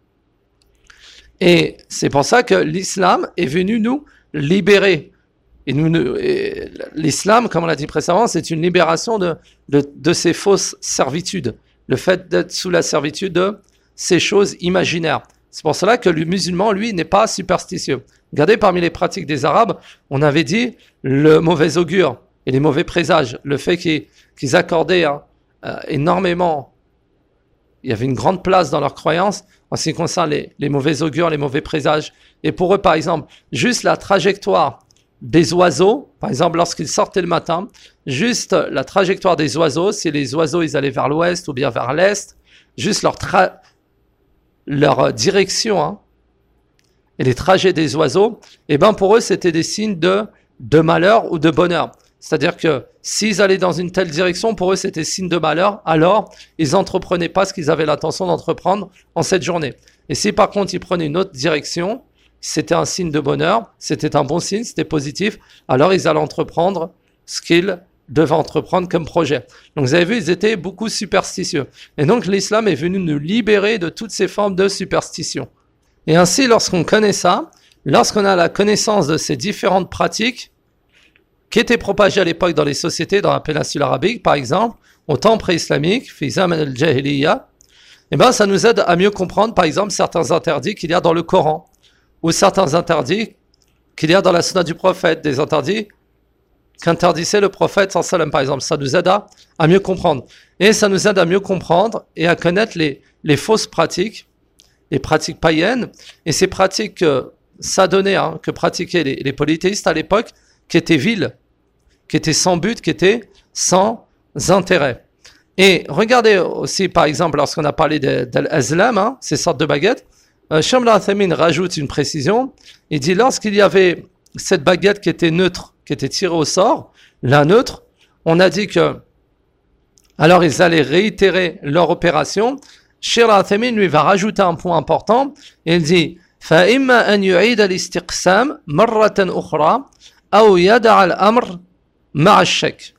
Et c'est pour ça que l'islam est venu nous libérer. Et, nous, et l'islam, comme on l'a dit précédemment, c'est une libération de, de, de ces fausses servitudes. Le fait d'être sous la servitude de ces choses imaginaires. C'est pour cela que le musulman, lui, n'est pas superstitieux. Regardez, parmi les pratiques des Arabes, on avait dit le mauvais augure et les mauvais présages, le fait qu'ils, qu'ils accordaient hein, euh, énormément, il y avait une grande place dans leurs croyances en ce qui concerne les, les mauvais augures, les mauvais présages. Et pour eux, par exemple, juste la trajectoire des oiseaux, par exemple, lorsqu'ils sortaient le matin, juste la trajectoire des oiseaux, si les oiseaux, ils allaient vers l'ouest ou bien vers l'est, juste leur tra- leur direction hein, et les trajets des oiseaux, et ben pour eux c'était des signes de, de malheur ou de bonheur. C'est-à-dire que s'ils allaient dans une telle direction, pour eux c'était signe de malheur, alors ils n'entreprenaient pas ce qu'ils avaient l'intention d'entreprendre en cette journée. Et si par contre ils prenaient une autre direction, c'était un signe de bonheur, c'était un bon signe, c'était positif, alors ils allaient entreprendre ce qu'ils devaient entreprendre comme projet. Donc vous avez vu, ils étaient beaucoup superstitieux. Et donc l'islam est venu nous libérer de toutes ces formes de superstition. Et ainsi, lorsqu'on connaît ça, lorsqu'on a la connaissance de ces différentes pratiques qui étaient propagées à l'époque dans les sociétés, dans la péninsule arabique par exemple, au temps pré-islamique, fi zaman al-jahiliya, eh ben ça nous aide à mieux comprendre par exemple certains interdits qu'il y a dans le Coran, ou certains interdits qu'il y a dans la sunna du prophète, des interdits qu'interdisait le prophète sallallahu alayhi wa sallam, par exemple. Ça nous aide à, à mieux comprendre. Et ça nous aide à mieux comprendre et à connaître les, les fausses pratiques, les pratiques païennes, et ces pratiques euh, s'adonnées, hein, que pratiquaient les, les polythéistes à l'époque, qui étaient viles, qui étaient sans but, qui étaient sans intérêt. Et regardez aussi, par exemple, lorsqu'on a parlé d'al-azlam, de, hein, ces sortes de baguettes, euh, Cheikh al-Uthaymeen rajoute une précision. Il dit, lorsqu'il y avait cette baguette qui était neutre, qui était tirée au sort, la neutre, on a dit que, alors ils allaient réitérer leur opération. Cheikh al-Uthaymeen lui va rajouter un point important. Il dit, فَإِمَّا أَنْ يُعِيدَ الْإِسْتِقْسَامِ مَرَّةً أُخْرَى أَوْ يَدَعَ الْأَمْرِ مع الشك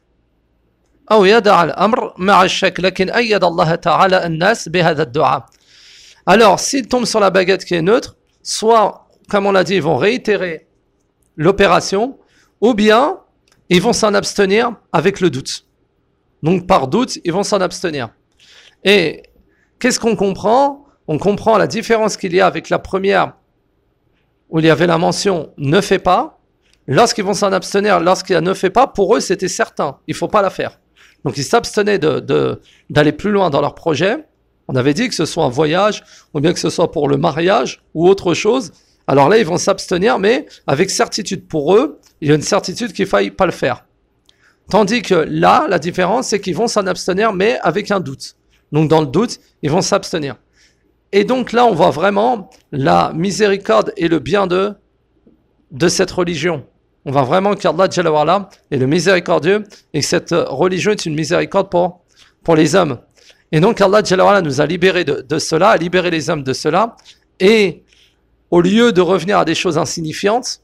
أو يدع الأمر مع الشك لكن أيد الله تعالى الناس بهذا الدعاء. Alors, s'ils tombent sur la baguette qui est neutre, soit, comme on l'a dit, ils vont réitérer l'opération, ou bien ils vont s'en abstenir avec le doute. Donc, par doute, ils vont s'en abstenir. Et qu'est-ce qu'on comprend? On comprend la différence qu'il y a avec la première, où il y avait la mention « ne fais pas ». Lorsqu'ils vont s'en abstenir, lorsqu'il y a ne fait pas, pour eux, c'était certain. Il ne faut pas la faire. Donc, ils s'abstenaient de, de, d'aller plus loin dans leur projet. On avait dit que ce soit un voyage, ou bien que ce soit pour le mariage, ou autre chose. Alors là, ils vont s'abstenir, mais avec certitude. Pour eux, il y a une certitude qu'il ne faille pas le faire. Tandis que là, la différence, c'est qu'ils vont s'en abstenir, mais avec un doute. Donc, dans le doute, ils vont s'abstenir. Et donc là, on voit vraiment la miséricorde et le bien de, de cette religion. On voit vraiment qu'Allah Jalla wa Ala est le miséricordieux et que cette religion est une miséricorde pour, pour les hommes. Et donc Allah Jalla wa Ala nous a libérés de, de cela, a libéré les hommes de cela. Et au lieu de revenir à des choses insignifiantes,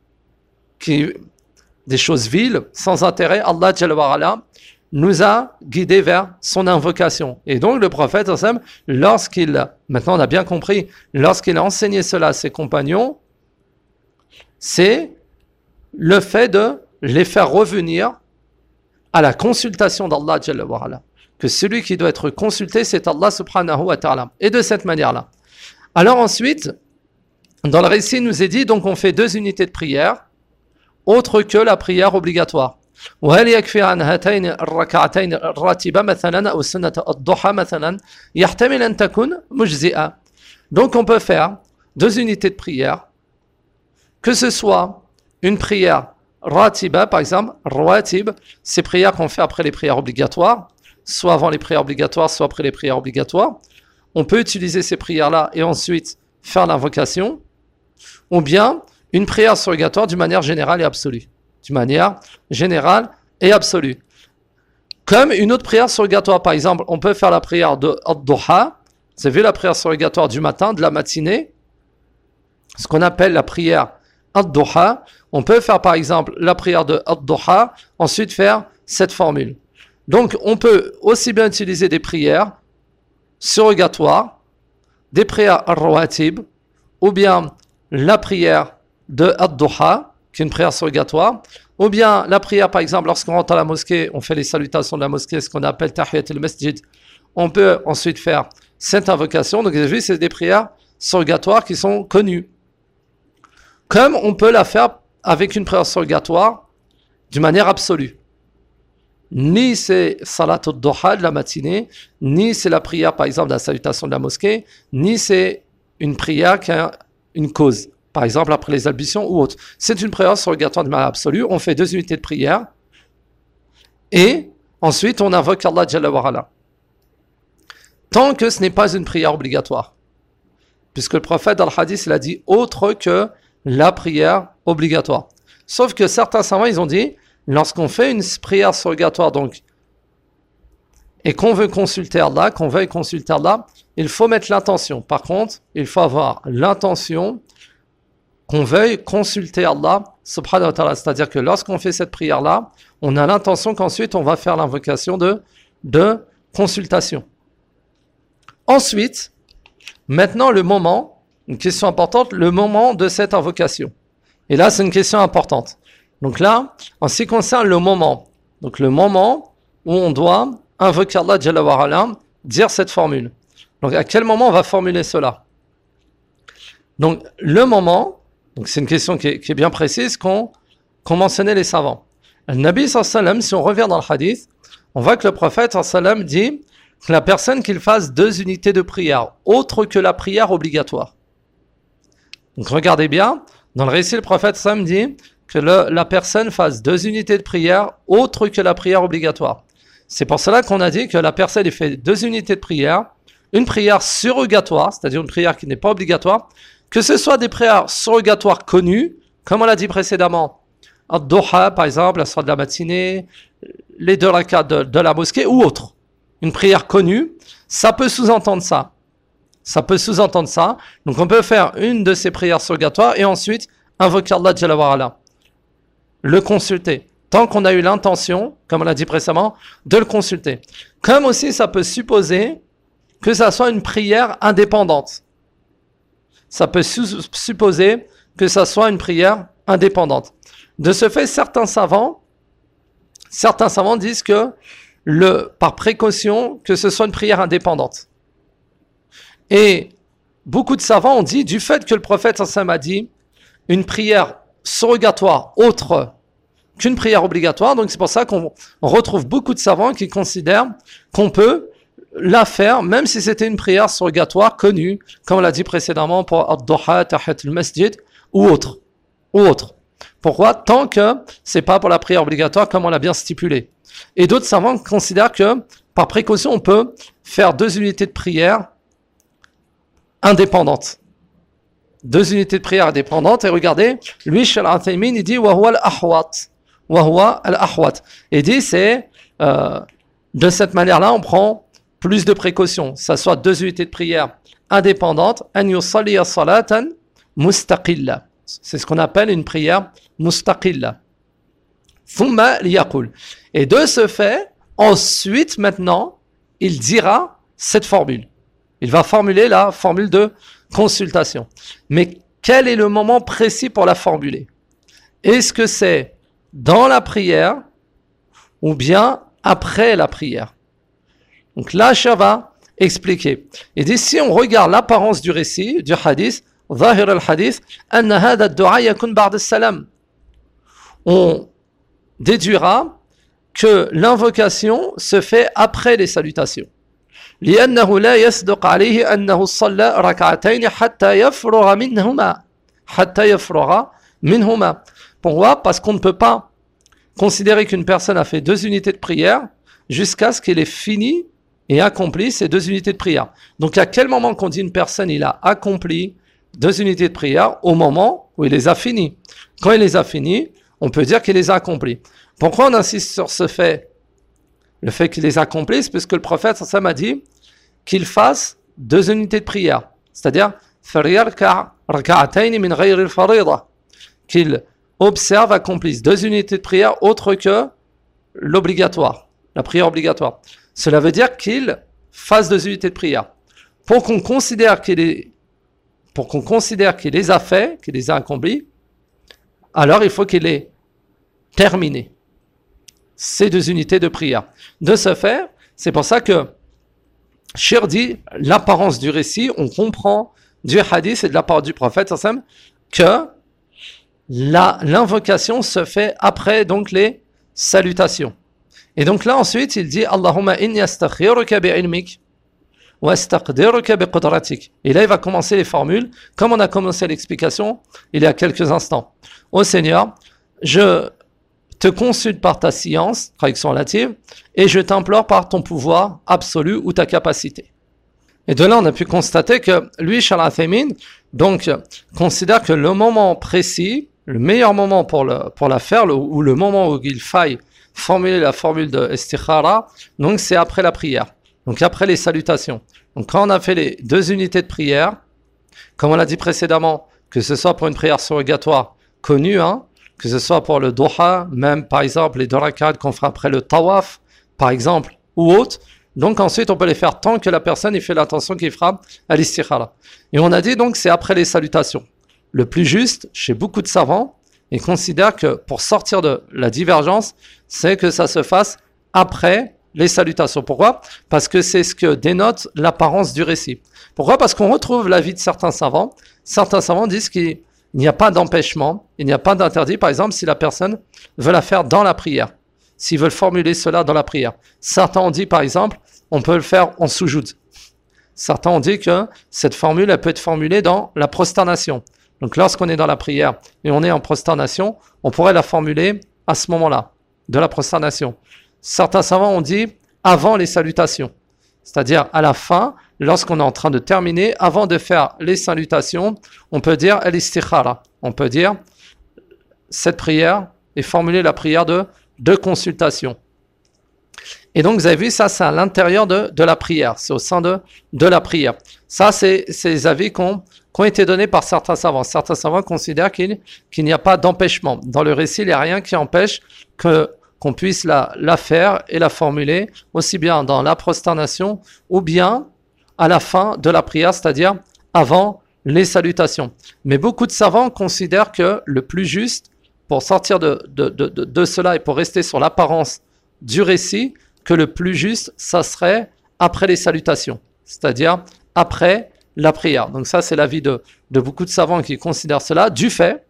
qui, des choses viles, sans intérêt, Allah Jalla wa Ala nous a guidés vers son invocation. Et donc le prophète, lorsqu'il, maintenant on a bien compris, lorsqu'il a enseigné cela à ses compagnons, c'est le fait de les faire revenir à la consultation d'Allah Jalla wa Ala. Que celui qui doit être consulté, c'est Allah subhanahu wa ta'ala. Et de cette manière-là. Alors ensuite, dans le récit, il nous est dit, donc on fait deux unités de prière, autre que la prière obligatoire. وهل يكفي عن هاتين الركعتين الراتبة مثلا أو سنة الضحى مثلا يحتمل أن تكون مجزئة. Donc on peut faire deux unités de prière, que ce soit une prière ratiba, par exemple, rawatib, ces prières qu'on fait après les prières obligatoires, soit avant les prières obligatoires, soit après les prières obligatoires. On peut utiliser ces prières-là et ensuite faire l'invocation, ou bien une prière surrogatoire d'une manière générale et absolue. D'une manière générale et absolue. Comme une autre prière surrogatoire, par exemple, on peut faire la prière de ad-duha, vous avez vu la prière surrogatoire du matin, de la matinée, ce qu'on appelle la prière ad-duha. On peut faire par exemple la prière de ad-duha, ensuite faire cette formule. Donc on peut aussi bien utiliser des prières surrogatoires, des prières ar-rawatib, ou bien la prière de ad-duha, qui est une prière surrogatoire, ou bien la prière, par exemple, lorsqu'on rentre à la mosquée, on fait les salutations de la mosquée, ce qu'on appelle tahiyat al-masjid. On peut ensuite faire cette invocation. Donc, vous avez vu, c'est des prières surrogatoires qui sont connues. Comme on peut la faire avec une prière surrogatoire d'une manière absolue. Ni c'est salat al-duha de la matinée, ni c'est la prière, par exemple, de la salutation de la mosquée, ni c'est une prière qui a une cause. Par exemple, après les ablutions ou autre. C'est une prière surrogatoire de manière absolue. On fait deux unités de prière. Et ensuite, on invoque Allah Jalla wa Ala. Tant que ce n'est pas une prière obligatoire. Puisque le prophète, dans le hadith, il a dit autre que la prière obligatoire. Sauf que certains savants, ils ont dit, lorsqu'on fait une prière surrogatoire, donc, et qu'on veut consulter Allah, qu'on veuille consulter Allah, il faut mettre l'intention. Par contre, il faut avoir l'intention qu'on veuille consulter Allah subhanahu wa ta'ala. C'est-à-dire que lorsqu'on fait cette prière-là, on a l'intention qu'ensuite on va faire l'invocation de, de consultation. Ensuite, maintenant le moment, une question importante, le moment de cette invocation. Et là, c'est une question importante. Donc là, en ce qui concerne le moment, donc le moment où on doit invoquer Allah Jalla wa Ala, dire cette formule. Donc à quel moment on va formuler cela? Donc le moment, donc c'est une question qui est, qui est bien précise, qu'ont qu'ont mentionné les savants. Le Nabi sallallahu alayhi wa sallam, si on revient dans le hadith, on voit que le prophète sallallahu alayhi wa sallam dit que la personne qu'il fasse deux unités de prière, autre que la prière obligatoire. Donc regardez bien, dans le récit, le prophète sallallahu alayhi wa sallam dit que le, la personne fasse deux unités de prière, autre que la prière obligatoire. C'est pour cela qu'on a dit que la personne fait deux unités de prière, une prière surrogatoire, c'est-à-dire une prière qui n'est pas obligatoire, que ce soit des prières surrogatoires connues, comme on l'a dit précédemment, Ad-Duha, par exemple, la soirée de la matinée, les deux rakats de, de la mosquée ou autre. Une prière connue, ça peut sous-entendre ça. Ça peut sous-entendre ça. Donc on peut faire une de ces prières surrogatoires et ensuite invoquer Allah Jalla wa Ala. Le consulter. Tant qu'on a eu l'intention, comme on l'a dit précédemment, de le consulter. Comme aussi ça peut supposer que ça soit une prière indépendante. Ça peut su- supposer que ça soit une prière indépendante. De ce fait, certains savants, certains savants disent que, le, par précaution, que ce soit une prière indépendante. Et beaucoup de savants ont dit, du fait que le prophète sallallahu alayhi wa sallam a dit, une prière surrogatoire autre qu'une prière obligatoire, donc c'est pour ça qu'on retrouve beaucoup de savants qui considèrent qu'on peut la faire, même si c'était une prière surrogatoire connue, comme on l'a dit précédemment pour Ad-Duha, Tahiyat al-Masjid, ou autre, ou autre. Pourquoi? Tant que c'est pas pour la prière obligatoire, comme on l'a bien stipulé. Et d'autres savants considèrent que, par précaution, on peut faire deux unités de prière indépendantes. Deux unités de prière indépendantes. Et regardez, lui, Cheikh Al-Uthaymin, il dit « Wa huwa al-ahwat ». Wa huwa al-ahwat. Il dit, c'est, euh, de cette manière-là, on prend plus de précautions. Ça soit deux unités de prière indépendantes. « An yusalliya salatan mustaqilla ». C'est ce qu'on appelle une prière mustaqilla. Thumma liyaqul. Et de ce fait, ensuite, maintenant, il dira cette formule. Il va formuler la formule de consultation. Mais quel est le moment précis pour la formuler? Est-ce que c'est dans la prière ou bien après la prière? Donc là, Cheikh va expliquer. Il dit, si on regarde l'apparence du récit, du hadith, ظاهر الحديث أن هذا الدعاء يكون بعد السلام. On déduira que l'invocation se fait après les salutations. لأنه لا يصدق عليه أنه صلى ركعتين حتى يفرغ منهما حتى يفرغ منهما. Pourquoi? Parce qu'on ne peut pas considérer qu'une personne a fait deux unités de prière jusqu'à ce qu'elle ait fini et accompli ces deux unités de prière. Donc à quel moment qu'on dit une personne il a accompli deux unités de prière? Au moment où il les a finis. Quand il les a finis, on peut dire qu'il les a accomplis. Pourquoi on insiste sur ce fait? Le fait qu'il les accomplisse, puisque le prophète ça m'a dit qu'il fasse deux unités de prière. C'est-à-dire qu'il observe, accomplisse deux unités de prière autres que l'obligatoire, la prière obligatoire. Cela veut dire qu'il fasse deux unités de prière. Pour qu'on considère qu'il est pour qu'on considère qu'il les a fait, qu'il les a accomplis, alors il faut qu'il ait terminé ces deux unités de prière. De ce fait, c'est pour ça que Cheikh dit l'apparence du récit, on comprend du hadith et de la part du prophète que la, l'invocation se fait après donc les salutations. Et donc là ensuite il dit Allahumma inni astakhiruka bi'ilmik wa astaqdiruka biqudratik. Et là il va commencer les formules comme on a commencé l'explication il y a quelques instants. Ô Seigneur, je te consulte par ta science, traduction relative, et je t'implore par ton pouvoir absolu ou ta capacité. Et de là, on a pu constater que lui, Cheikh Al-Uthaymin, donc, considère que le moment précis, le meilleur moment pour, le, pour la faire, le, ou le moment où il faille formuler la formule de istikhara, donc c'est après la prière, donc après les salutations. Donc quand on a fait les deux unités de prière, comme on l'a dit précédemment, que ce soit pour une prière surrogatoire connue, hein, que ce soit pour le duha, même par exemple les deux rakats qu'on fera après le tawaf, par exemple, ou autre. Donc ensuite on peut les faire tant que la personne y fait l'attention qu'il fera à l'istikhara. Et on a dit donc c'est après les salutations. Le plus juste, chez beaucoup de savants, ils considèrent que pour sortir de la divergence, c'est que ça se fasse après les salutations. Pourquoi? Parce que c'est ce que dénote l'apparence du récit. Pourquoi? Parce qu'on retrouve l'avis de certains savants. Certains savants disent qu'il il n'y a pas d'empêchement, il n'y a pas d'interdit, par exemple, si la personne veut la faire dans la prière, s'ils veulent formuler cela dans la prière. Certains ont dit, par exemple, on peut le faire en soujoud. Certains ont dit que cette formule, elle peut être formulée dans la prosternation. Donc, lorsqu'on est dans la prière et on est en prosternation, on pourrait la formuler à ce moment-là, de la prosternation. Certains savants ont dit avant les salutations, c'est-à-dire à la fin, lorsqu'on est en train de terminer, avant de faire les salutations, on peut dire al-istikhara. On peut dire cette prière et formuler la prière de, de consultation. Et donc, vous avez vu, ça, c'est à l'intérieur de, de la prière. C'est au sein de, de la prière. Ça, c'est, c'est les avis qui ont, qui ont été donnés par certains savants. Certains savants considèrent qu'il, qu'il n'y a pas d'empêchement. Dans le récit, il n'y a rien qui empêche que, qu'on puisse la, la faire et la formuler, aussi bien dans la prosternation ou bien à la fin de la prière, c'est-à-dire avant les salutations. Mais beaucoup de savants considèrent que le plus juste, pour sortir de, de, de, de, de cela et pour rester sur l'apparence du récit, que le plus juste, ça serait après les salutations, c'est-à-dire après la prière. Donc ça, c'est l'avis de, de beaucoup de savants qui considèrent cela, du fait,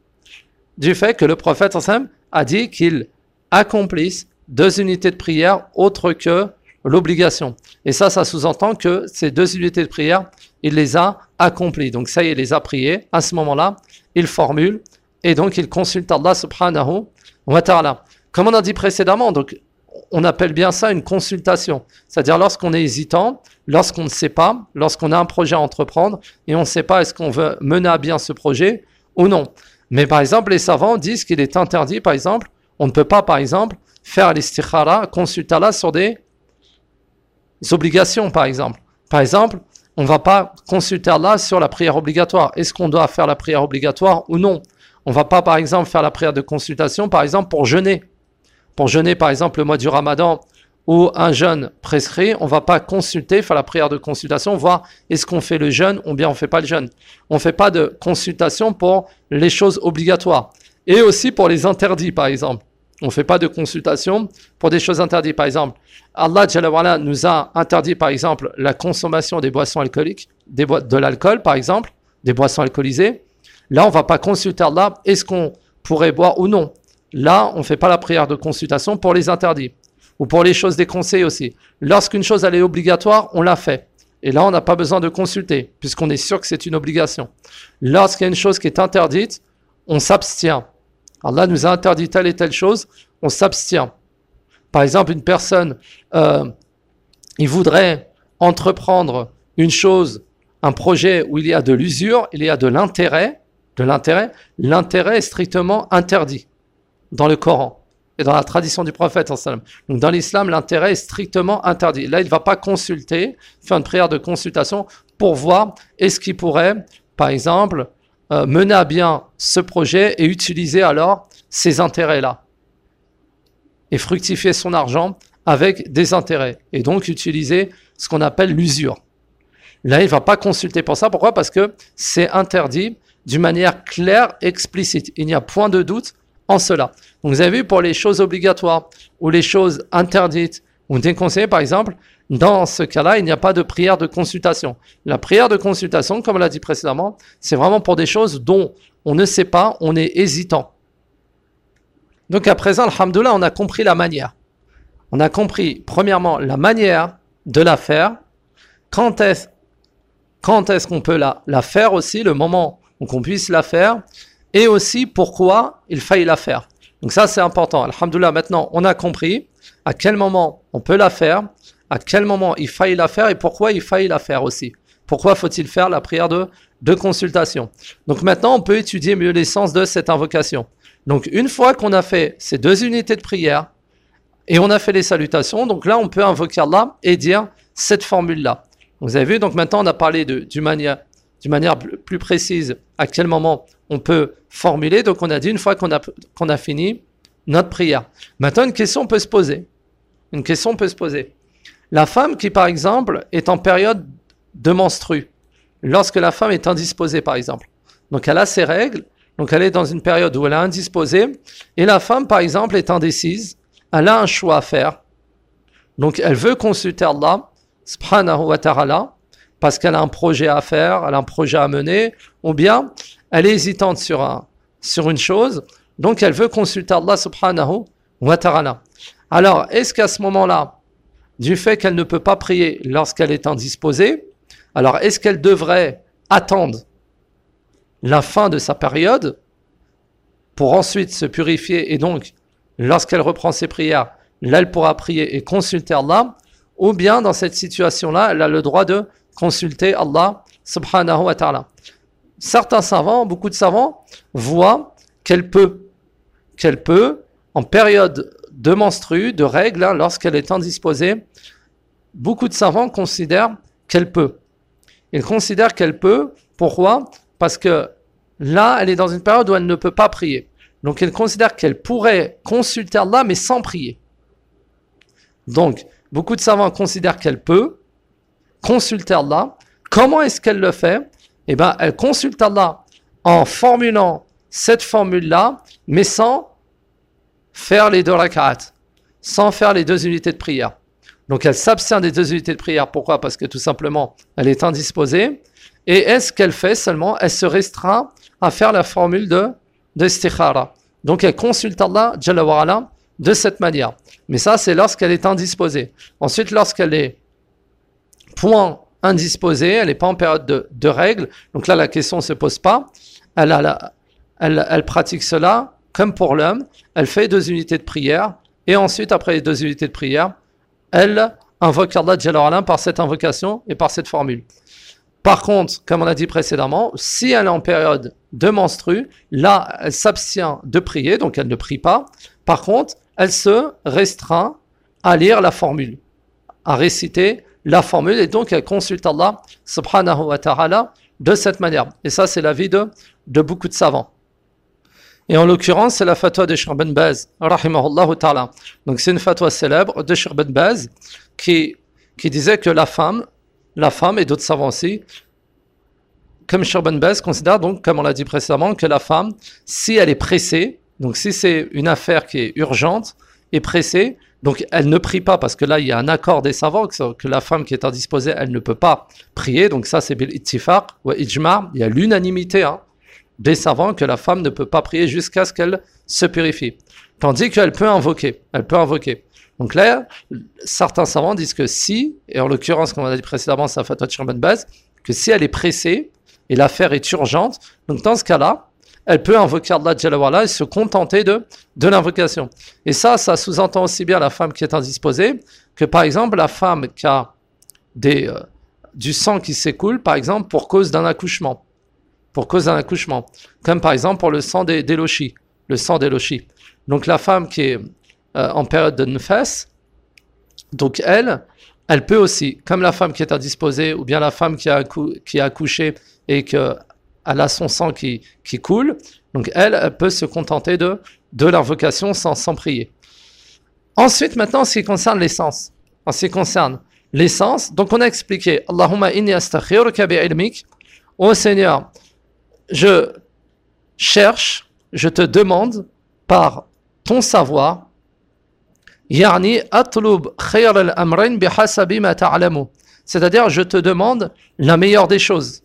du fait que le prophète a dit qu'il accomplisse deux unités de prière autres que l'obligation. Et ça, ça sous-entend que ces deux unités de prière, il les a accomplies. Donc ça, il les a priées. À ce moment-là, il formule et donc il consulte Allah subhanahu wa ta'ala. Comme on a dit précédemment, donc on appelle bien ça une consultation. C'est-à-dire lorsqu'on est hésitant, lorsqu'on ne sait pas, lorsqu'on a un projet à entreprendre et on ne sait pas est-ce qu'on veut mener à bien ce projet ou non. Mais par exemple, les savants disent qu'il est interdit, par exemple, on ne peut pas, par exemple, faire l'istikhara, consulter Allah sur des obligations, par exemple. Par exemple, on ne va pas consulter Allah sur la prière obligatoire. Est-ce qu'on doit faire la prière obligatoire ou non? On ne va pas, par exemple, faire la prière de consultation, par exemple, pour jeûner. Pour jeûner, par exemple, le mois du Ramadan ou un jeûne prescrit, on ne va pas consulter, faire la prière de consultation, voir est-ce qu'on fait le jeûne ou bien on ne fait pas le jeûne. On ne fait pas de consultation pour les choses obligatoires. Et aussi pour les interdits, par exemple. On ne fait pas de consultation pour des choses interdites. Par exemple, Allah Jalla wa Ala nous a interdit, par exemple, la consommation des boissons alcooliques, des bo- de l'alcool, par exemple, des boissons alcoolisées. Là, on ne va pas consulter Allah, est-ce qu'on pourrait boire ou non. Là, on ne fait pas la prière de consultation pour les interdits ou pour les choses déconseillées aussi. Lorsqu'une chose elle est obligatoire, on l'a fait. Et là, on n'a pas besoin de consulter puisqu'on est sûr que c'est une obligation. Lorsqu'il y a une chose qui est interdite, on s'abstient. Allah nous a interdit telle et telle chose, on s'abstient. Par exemple, une personne, euh, il voudrait entreprendre une chose, un projet où il y a de l'usure, il y a de l'intérêt, de l'intérêt, l'intérêt est strictement interdit dans le Coran et dans la tradition du prophète. Donc dans l'islam, l'intérêt est strictement interdit. Là, il ne va pas consulter, faire une prière de consultation pour voir est-ce qu'il pourrait, par exemple, euh, mener à bien ce projet et utiliser alors ces intérêts-là et fructifier son argent avec des intérêts et donc utiliser ce qu'on appelle l'usure. Là, il ne va pas consulter pour ça. Pourquoi? Parce que c'est interdit d'une manière claire, explicite. Il n'y a point de doute en cela. Donc vous avez vu pour les choses obligatoires ou les choses interdites ou déconseillées, par exemple, dans ce cas-là, il n'y a pas de prière de consultation. La prière de consultation, comme on l'a dit précédemment, c'est vraiment pour des choses dont on ne sait pas, on est hésitant. Donc à présent, alhamdoulilah, on a compris la manière. On a compris, premièrement, la manière de la faire. Quand est-ce, quand est-ce qu'on peut la, la faire aussi, le moment où on puisse la faire, et aussi pourquoi il faille la faire. Donc ça, c'est important. Alhamdoulilah, maintenant, on a compris à quel moment on peut la faire, à quel moment il faille la faire et pourquoi il faille la faire aussi. Pourquoi faut-il faire la prière de, de consultation? Donc maintenant, on peut étudier mieux l'essence de cette invocation. Donc une fois qu'on a fait ces deux unités de prière et on a fait les salutations, donc là, on peut invoquer Allah et dire cette formule-là. Vous avez vu, donc maintenant, on a parlé de, d'une manière, d'une manière plus précise à quel moment on peut formuler. Donc on a dit une fois qu'on a, qu'on a fini notre prière. Maintenant, une question peut se poser. Une question peut se poser. La femme qui, par exemple, est en période de menstrue, lorsque la femme est indisposée, par exemple. Donc elle a ses règles, donc elle est dans une période où elle est indisposée, et la femme, par exemple, est indécise, elle a un choix à faire. Donc elle veut consulter Allah, subhanahu wa ta'ala, parce qu'elle a un projet à faire, elle a un projet à mener, ou bien elle est hésitante sur, un, sur une chose, donc elle veut consulter Allah subhanahu wa ta'ala. Alors, est-ce qu'à ce moment-là, du fait qu'elle ne peut pas prier lorsqu'elle est indisposée, alors est-ce qu'elle devrait attendre la fin de sa période pour ensuite se purifier et donc, lorsqu'elle reprend ses prières, là elle pourra prier et consulter Allah, ou bien dans cette situation-là, elle a le droit de consulter Allah subhanahu wa ta'ala. Certains savants, beaucoup de savants, voient qu'elle peut, qu'elle peut, en période de menstru, de règles, hein, lorsqu'elle est indisposée, beaucoup de savants considèrent qu'elle peut. Ils considèrent qu'elle peut, pourquoi ? Parce que là, elle est dans une période où elle ne peut pas prier. Donc, ils considèrent qu'elle pourrait consulter Allah, mais sans prier. Donc, beaucoup de savants considèrent qu'elle peut consulter Allah. Comment est-ce qu'elle le fait ? Eh bien, elle consulte Allah en formulant cette formule-là, mais sans faire les deux rak'at, sans faire les deux unités de prière. Donc, elle s'abstient des deux unités de prière. Pourquoi ? Parce que tout simplement, elle est indisposée. Et est-ce qu'elle fait seulement ? Elle se restreint à faire la formule de, de istikhara. Donc, elle consulte Allah, Jalla wa ala, de cette manière. Mais ça, c'est lorsqu'elle est indisposée. Ensuite, lorsqu'elle est point indisposée, elle n'est pas en période de, de règles. Donc là, la question ne se pose pas. Elle, a la, elle, elle pratique cela comme pour l'homme. Elle fait deux unités de prière. Et ensuite, après les deux unités de prière, elle invoque Allah Jalla wa ala par cette invocation et par cette formule. Par contre, comme on a dit précédemment, si elle est en période de menstru, là, elle s'abstient de prier, donc elle ne prie pas. Par contre, elle se restreint à lire la formule, à réciter la formule, et donc elle consulte Allah subhanahu wa ta'ala de cette manière. Et ça, c'est l'avis de, de beaucoup de savants. Et en l'occurrence, c'est la fatwa de Cheikh Ben Baz, rahimahullah ta'ala. Donc c'est une fatwa célèbre de Cheikh Ben Baz qui, qui disait que la femme, la femme et d'autres savants aussi, comme Cheikh Ben Baz considère donc, comme on l'a dit précédemment, que la femme, si elle est pressée, donc si c'est une affaire qui est urgente et pressée, donc elle ne prie pas, parce que là il y a un accord des savants que, que la femme qui est indisposée, elle ne peut pas prier, donc ça c'est bil ittifaq wa ijma', il y a l'unanimité hein, des savants que la femme ne peut pas prier jusqu'à ce qu'elle se purifie, tandis qu'elle peut invoquer, elle peut invoquer. Donc là, certains savants disent que si, et en l'occurrence comme on a dit précédemment, c'est la fatwa de Cheikh Ben Baz, que si elle est pressée et l'affaire est urgente, donc dans ce cas-là, elle peut invoquer Allah Jalla wa ala et se contenter de, de l'invocation. Et ça, ça sous-entend aussi bien la femme qui est indisposée que par exemple la femme qui a des, euh, du sang qui s'écoule, par exemple pour cause d'un accouchement. Pour cause d'un accouchement. Comme par exemple pour le sang des, des lochis. Le sang des lochis. Donc la femme qui est euh, en période de nefas, donc elle, elle peut aussi, comme la femme qui est indisposée ou bien la femme qui a, accou- qui a accouché et que elle a son sang qui, qui coule, donc elle, elle peut se contenter de, de l'invocation sans, sans prier. Ensuite, maintenant, en ce qui concerne l'essence, en ce qui concerne l'essence, donc on a expliqué, Allahumma inni astakhiruka bi'ilmik, ô Seigneur, je cherche, je te demande par ton savoir, yani atlub khayr al-amrayn bihasabi ma ta'lamu, c'est-à-dire je te demande la meilleure des choses.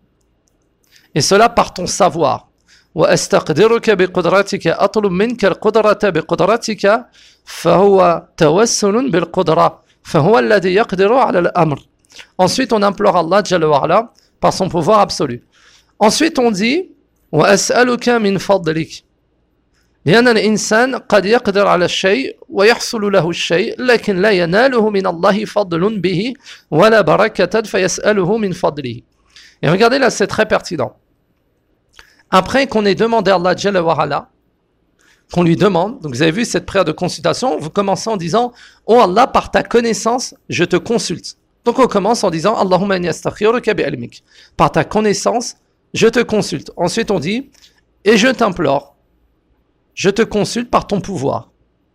Et cela par ton savoir. وأستقدرك بقدرتك أطلب منك القدرة بقدرتك فهو توسل بالقدرة فهو الذي يقدر على الأمر. Ensuite on implore Allah Jalla wa ala par son pouvoir absolu. Ensuite on dit وأسألك من فضلك لأن الإنسان قد يقدر على الشيء ويحصل له الشيء لكن لا يناله من الله فضل به ولا بركة فيسأله من فضله. Et regardez là, c'est très pertinent. Après qu'on ait demandé à Allah Jalla wa ala, qu'on lui demande, donc vous avez vu cette prière de consultation, vous commencez en disant « Oh Allah, par ta connaissance, je te consulte ». Donc on commence en disant « Allahumma inni astakhiruka bi'ilmik ». Par ta connaissance, je te consulte. Ensuite on dit « Et je t'implore, je te consulte par ton pouvoir,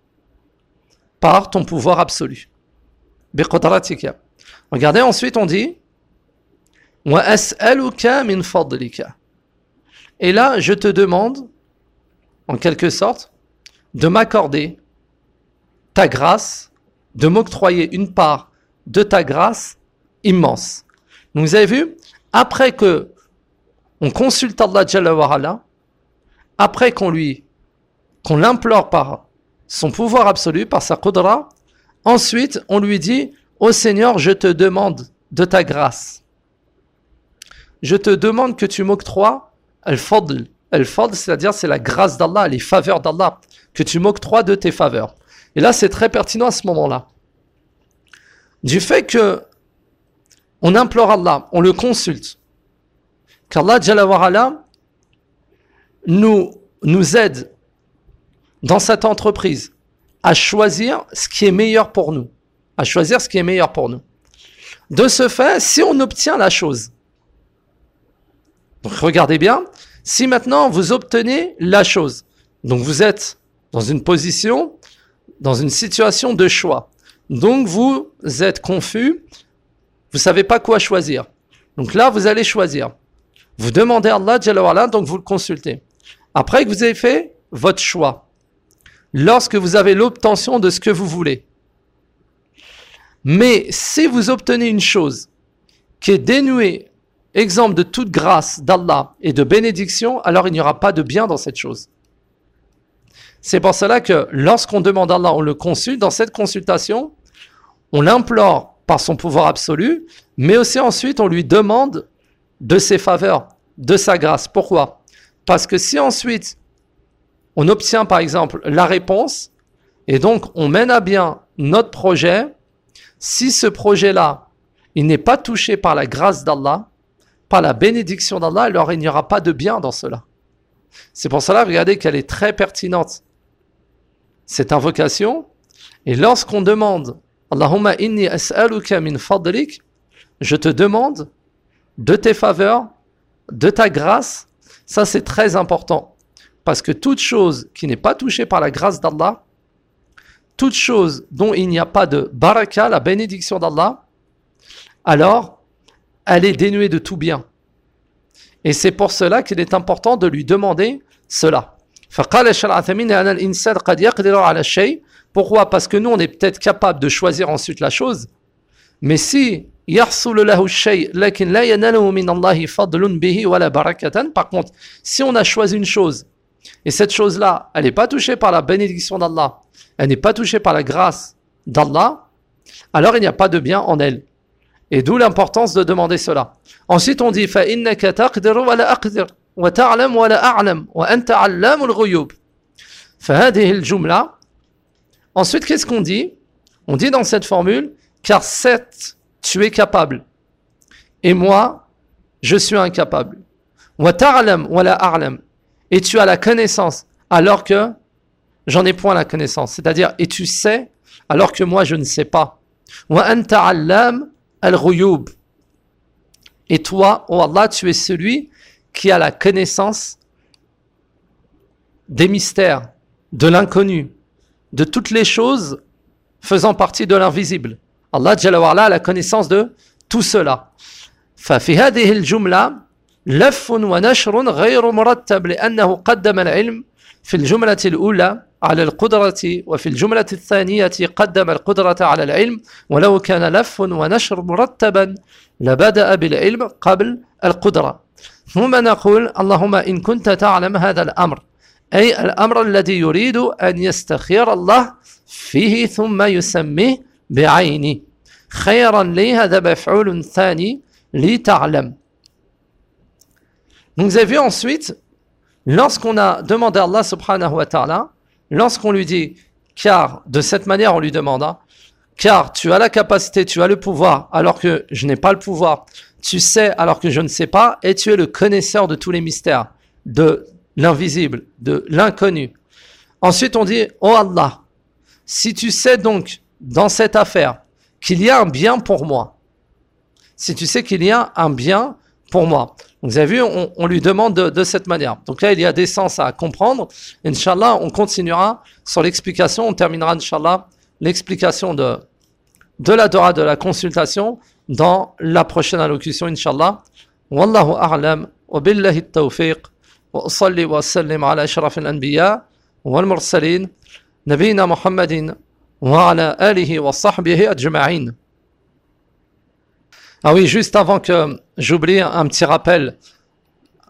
par ton pouvoir absolu ». Biqudratika. Regardez, ensuite on dit Wa as'aluka min fadlika. Et là, je te demande, en quelque sorte, de m'accorder ta grâce, de m'octroyer une part de ta grâce immense. Donc vous avez vu, après que on consulte Allah Jalla wa Ala, après qu'on lui, qu'on l'implore par son pouvoir absolu, par sa qudra, ensuite on lui dit, ô Seigneur, je te demande de ta grâce. Je te demande que tu m'octroies al-fadl. Al-fadl, c'est-à-dire c'est la grâce d'Allah, les faveurs d'Allah, que tu m'octroies de tes faveurs. Et là, c'est très pertinent à ce moment-là. Du fait que on implore Allah, on le consulte, qu'Allah Jalla wa Ala nous, nous aide dans cette entreprise à choisir ce qui est meilleur pour nous. À choisir ce qui est meilleur pour nous. De ce fait, si on obtient la chose, donc regardez bien, si maintenant vous obtenez la chose, donc vous êtes dans une position, dans une situation de choix, donc vous êtes confus, vous ne savez pas quoi choisir. Donc là, vous allez choisir. Vous demandez à Allah Jalla wa Ala, donc vous le consultez. Après que vous avez fait votre choix, lorsque vous avez l'obtention de ce que vous voulez, mais si vous obtenez une chose qui est dénuée, exemple de toute grâce d'Allah et de bénédiction, alors il n'y aura pas de bien dans cette chose. C'est pour cela que lorsqu'on demande à Allah, on le consulte, dans cette consultation, on l'implore par son pouvoir absolu, mais aussi ensuite on lui demande de ses faveurs, de sa grâce. Pourquoi ? Parce que si ensuite on obtient par exemple la réponse, et donc on mène à bien notre projet, si ce projet-là, il n'est pas touché par la grâce d'Allah, par la bénédiction d'Allah, alors il n'y aura pas de bien dans cela. C'est pour cela, regardez qu'elle est très pertinente, cette invocation. Et lorsqu'on demande Allahumma inni as'aluka min fadlik, je te demande de tes faveurs, de ta grâce, ça c'est très important. Parce que toute chose qui n'est pas touchée par la grâce d'Allah, toute chose dont il n'y a pas de baraka, la bénédiction d'Allah, alors elle est dénuée de tout bien. Et c'est pour cela qu'il est important de lui demander cela. Pourquoi ? Parce que nous, on est peut-être capable de choisir ensuite la chose, mais si par contre, si on a choisi une chose, et cette chose-là, elle n'est pas touchée par la bénédiction d'Allah, elle n'est pas touchée par la grâce d'Allah, alors il n'y a pas de bien en elle. Et d'où l'importance de demander cela. Ensuite, on dit فَإِنَّكَ تَقْدِرُ وَلَا أَقْدِرُ وَتَعْلَمُ وَلَا أَعْلَمُ وَأَنْتَ عَلَّامُ الْغُيُوبِ فَهَذِهِ الْجُمْلَةِ. Ensuite, qu'est-ce qu'on dit ? On dit dans cette formule, car certes, tu es capable, et moi, je suis incapable. وَتَعْلَمُ وَلَا أَعْلَمُ. Et tu as la connaissance, alors que j'en ai point la connaissance. C'est-à-dire, et tu sais, alors que moi, je ne sais pas. وَأَنْتَ عَلَّامُ al-ghuyub. Et toi, oh Allah, tu es celui qui a la connaissance des mystères, de l'inconnu, de toutes les choses faisant partie de l'invisible. Allah Jalla wa Ala a la connaissance de tout cela. ففي هذه الجملة لف ونشر غير مرتب لأنه قدم العلم في الجملة الأولى على القدرة وفي الجملة الثانية قدم القدرة على العلم ولو كان لف ونشر مرتبا لبدأ بالعلم قبل القدرة. ثم نقول اللهم إن كنت تعلم هذا الأمر أي الأمر الذي يريد أن يستخير الله فيه ثم يسميه بعينه خيرا لي هذا مفعول ثاني لتعلم. Donc vous avez vu ensuite, lorsqu'on a demandé à Allah subhanahu wa ta'ala, lorsqu'on lui dit, car de cette manière on lui demande, hein, car tu as la capacité, tu as le pouvoir, alors que je n'ai pas le pouvoir, tu sais alors que je ne sais pas, et tu es le connaisseur de tous les mystères, de l'invisible, de l'inconnu. Ensuite on dit, oh Allah, si tu sais donc dans cette affaire qu'il y a un bien pour moi, si tu sais qu'il y a un bien pour moi. Donc vous avez vu, on, on lui demande de, de cette manière. Donc là, il y a des sens à comprendre. Inch'Allah, on continuera sur l'explication. On terminera, Inch'Allah, l'explication de, de la Dora, de la consultation, dans la prochaine allocution, Inch'Allah. Wallahu a'lam, wa billahi at-tawfiq, wa usalli wa sallim ala ashraf al-anbiya, wal mursalin, nabiyina Muhammadin, wa ala alihi wa sahbihi ajma'in. Ah oui, juste avant que j'oublie un petit rappel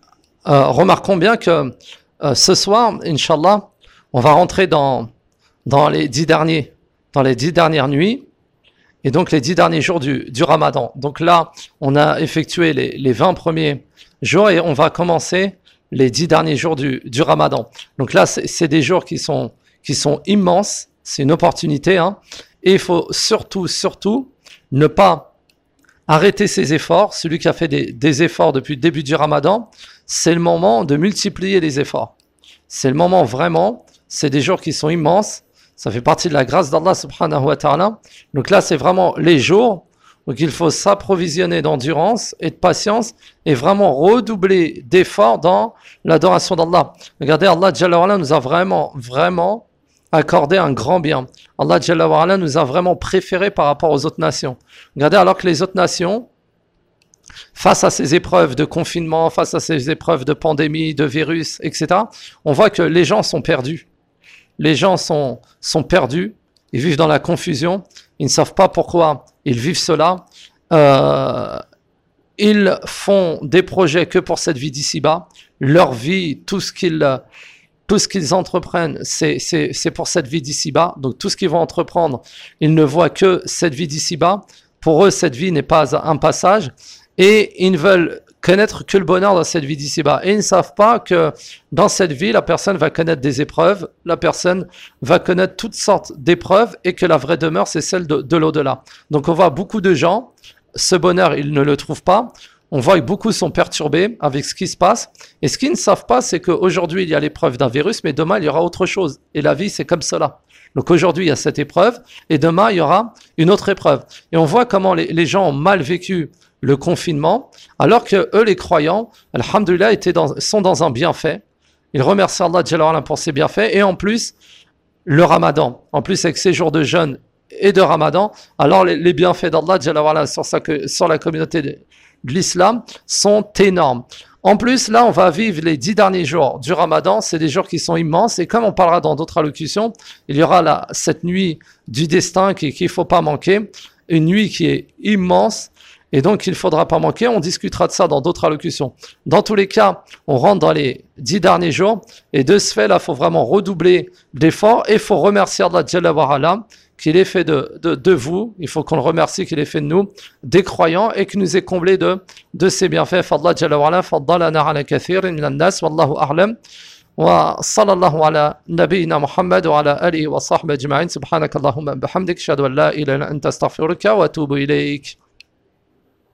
euh, remarquons bien que euh, ce soir, Inch'Allah, on va rentrer dans, dans, les dix derniers, dans les dix dernières nuits, et donc les dix derniers jours du, du Ramadan. Donc là, on a effectué les, les vingt premiers jours et on va commencer les dix derniers jours du, du Ramadan. Donc là, c'est, c'est des jours qui sont, qui sont immenses, c'est une opportunité, hein, et il faut surtout, surtout ne pas arrêter ses efforts. Celui qui a fait des, des efforts depuis le début du Ramadan, c'est le moment de multiplier les efforts. C'est le moment vraiment, c'est des jours qui sont immenses, ça fait partie de la grâce d'Allah subhanahu wa ta'ala. Donc là, c'est vraiment les jours où il faut s'approvisionner d'endurance et de patience et vraiment redoubler d'efforts dans l'adoration d'Allah. Regardez, Allah Jalla wa Ala nous a vraiment, vraiment accordé un grand bien. Allah Jalla wa Ala nous a vraiment préféré par rapport aux autres nations. Regardez, alors que les autres nations, face à ces épreuves de confinement, face à ces épreuves de pandémie, de virus, et cetera, on voit que les gens sont perdus. Les gens sont, sont perdus, ils vivent dans la confusion, ils ne savent pas pourquoi ils vivent cela. Euh, ils font des projets que pour cette vie d'ici-bas. Leur vie, tout ce qu'ils, tout ce qu'ils entreprennent, c'est, c'est, c'est pour cette vie d'ici-bas. Donc tout ce qu'ils vont entreprendre, ils ne voient que cette vie d'ici-bas. Pour eux, cette vie n'est pas un passage. Et ils ne veulent connaître que le bonheur dans cette vie d'ici-bas. Et ils ne savent pas que dans cette vie, la personne va connaître des épreuves, la personne va connaître toutes sortes d'épreuves et que la vraie demeure, c'est celle de, de l'au-delà. Donc on voit beaucoup de gens, ce bonheur, ils ne le trouvent pas. On voit que beaucoup sont perturbés avec ce qui se passe. Et ce qu'ils ne savent pas, c'est qu'aujourd'hui, il y a l'épreuve d'un virus, mais demain, il y aura autre chose. Et la vie, c'est comme cela. Donc aujourd'hui, il y a cette épreuve et demain, il y aura une autre épreuve. Et on voit comment les, les gens ont mal vécu le confinement, alors que eux, les croyants, alhamdoulilah, étaient dans, sont dans un bienfait. Ils remercient Allah Jalla wa Ala pour ses bienfaits. Et en plus, le Ramadan, en plus avec ces jours de jeûne et de Ramadan, alors les, les bienfaits d'Allah Jalla wa Ala sur, sa, sur la communauté de, de l'islam sont énormes. En plus, là, on va vivre les dix derniers jours du Ramadan. C'est des jours qui sont immenses. Et comme on parlera dans d'autres allocutions, il y aura là, cette nuit du destin qu'il ne faut pas manquer. Une nuit qui est immense. Et donc, il ne faudra pas manquer. On discutera de ça dans d'autres allocutions. Dans tous les cas, on rentre dans les dix derniers jours. Et de ce fait, là, il faut vraiment redoubler d'efforts. Et il faut remercier Allah Jalla wa Ala qu'il ait fait de, de, de vous. Il faut qu'on le remercie qu'il ait fait de nous des croyants et qu'il nous ait comblés de, de ses bienfaits. Fadla Jalla wa Ala, faddalana ala kathirin min an-nas, wallahu a'lam. وصلى الله على نبينا محمد وعلى آله وصحبه أجمعين سبحانك اللهم وبحمدك أشهد أن لا إله إلا أنت أستغفرك وأتوب إليك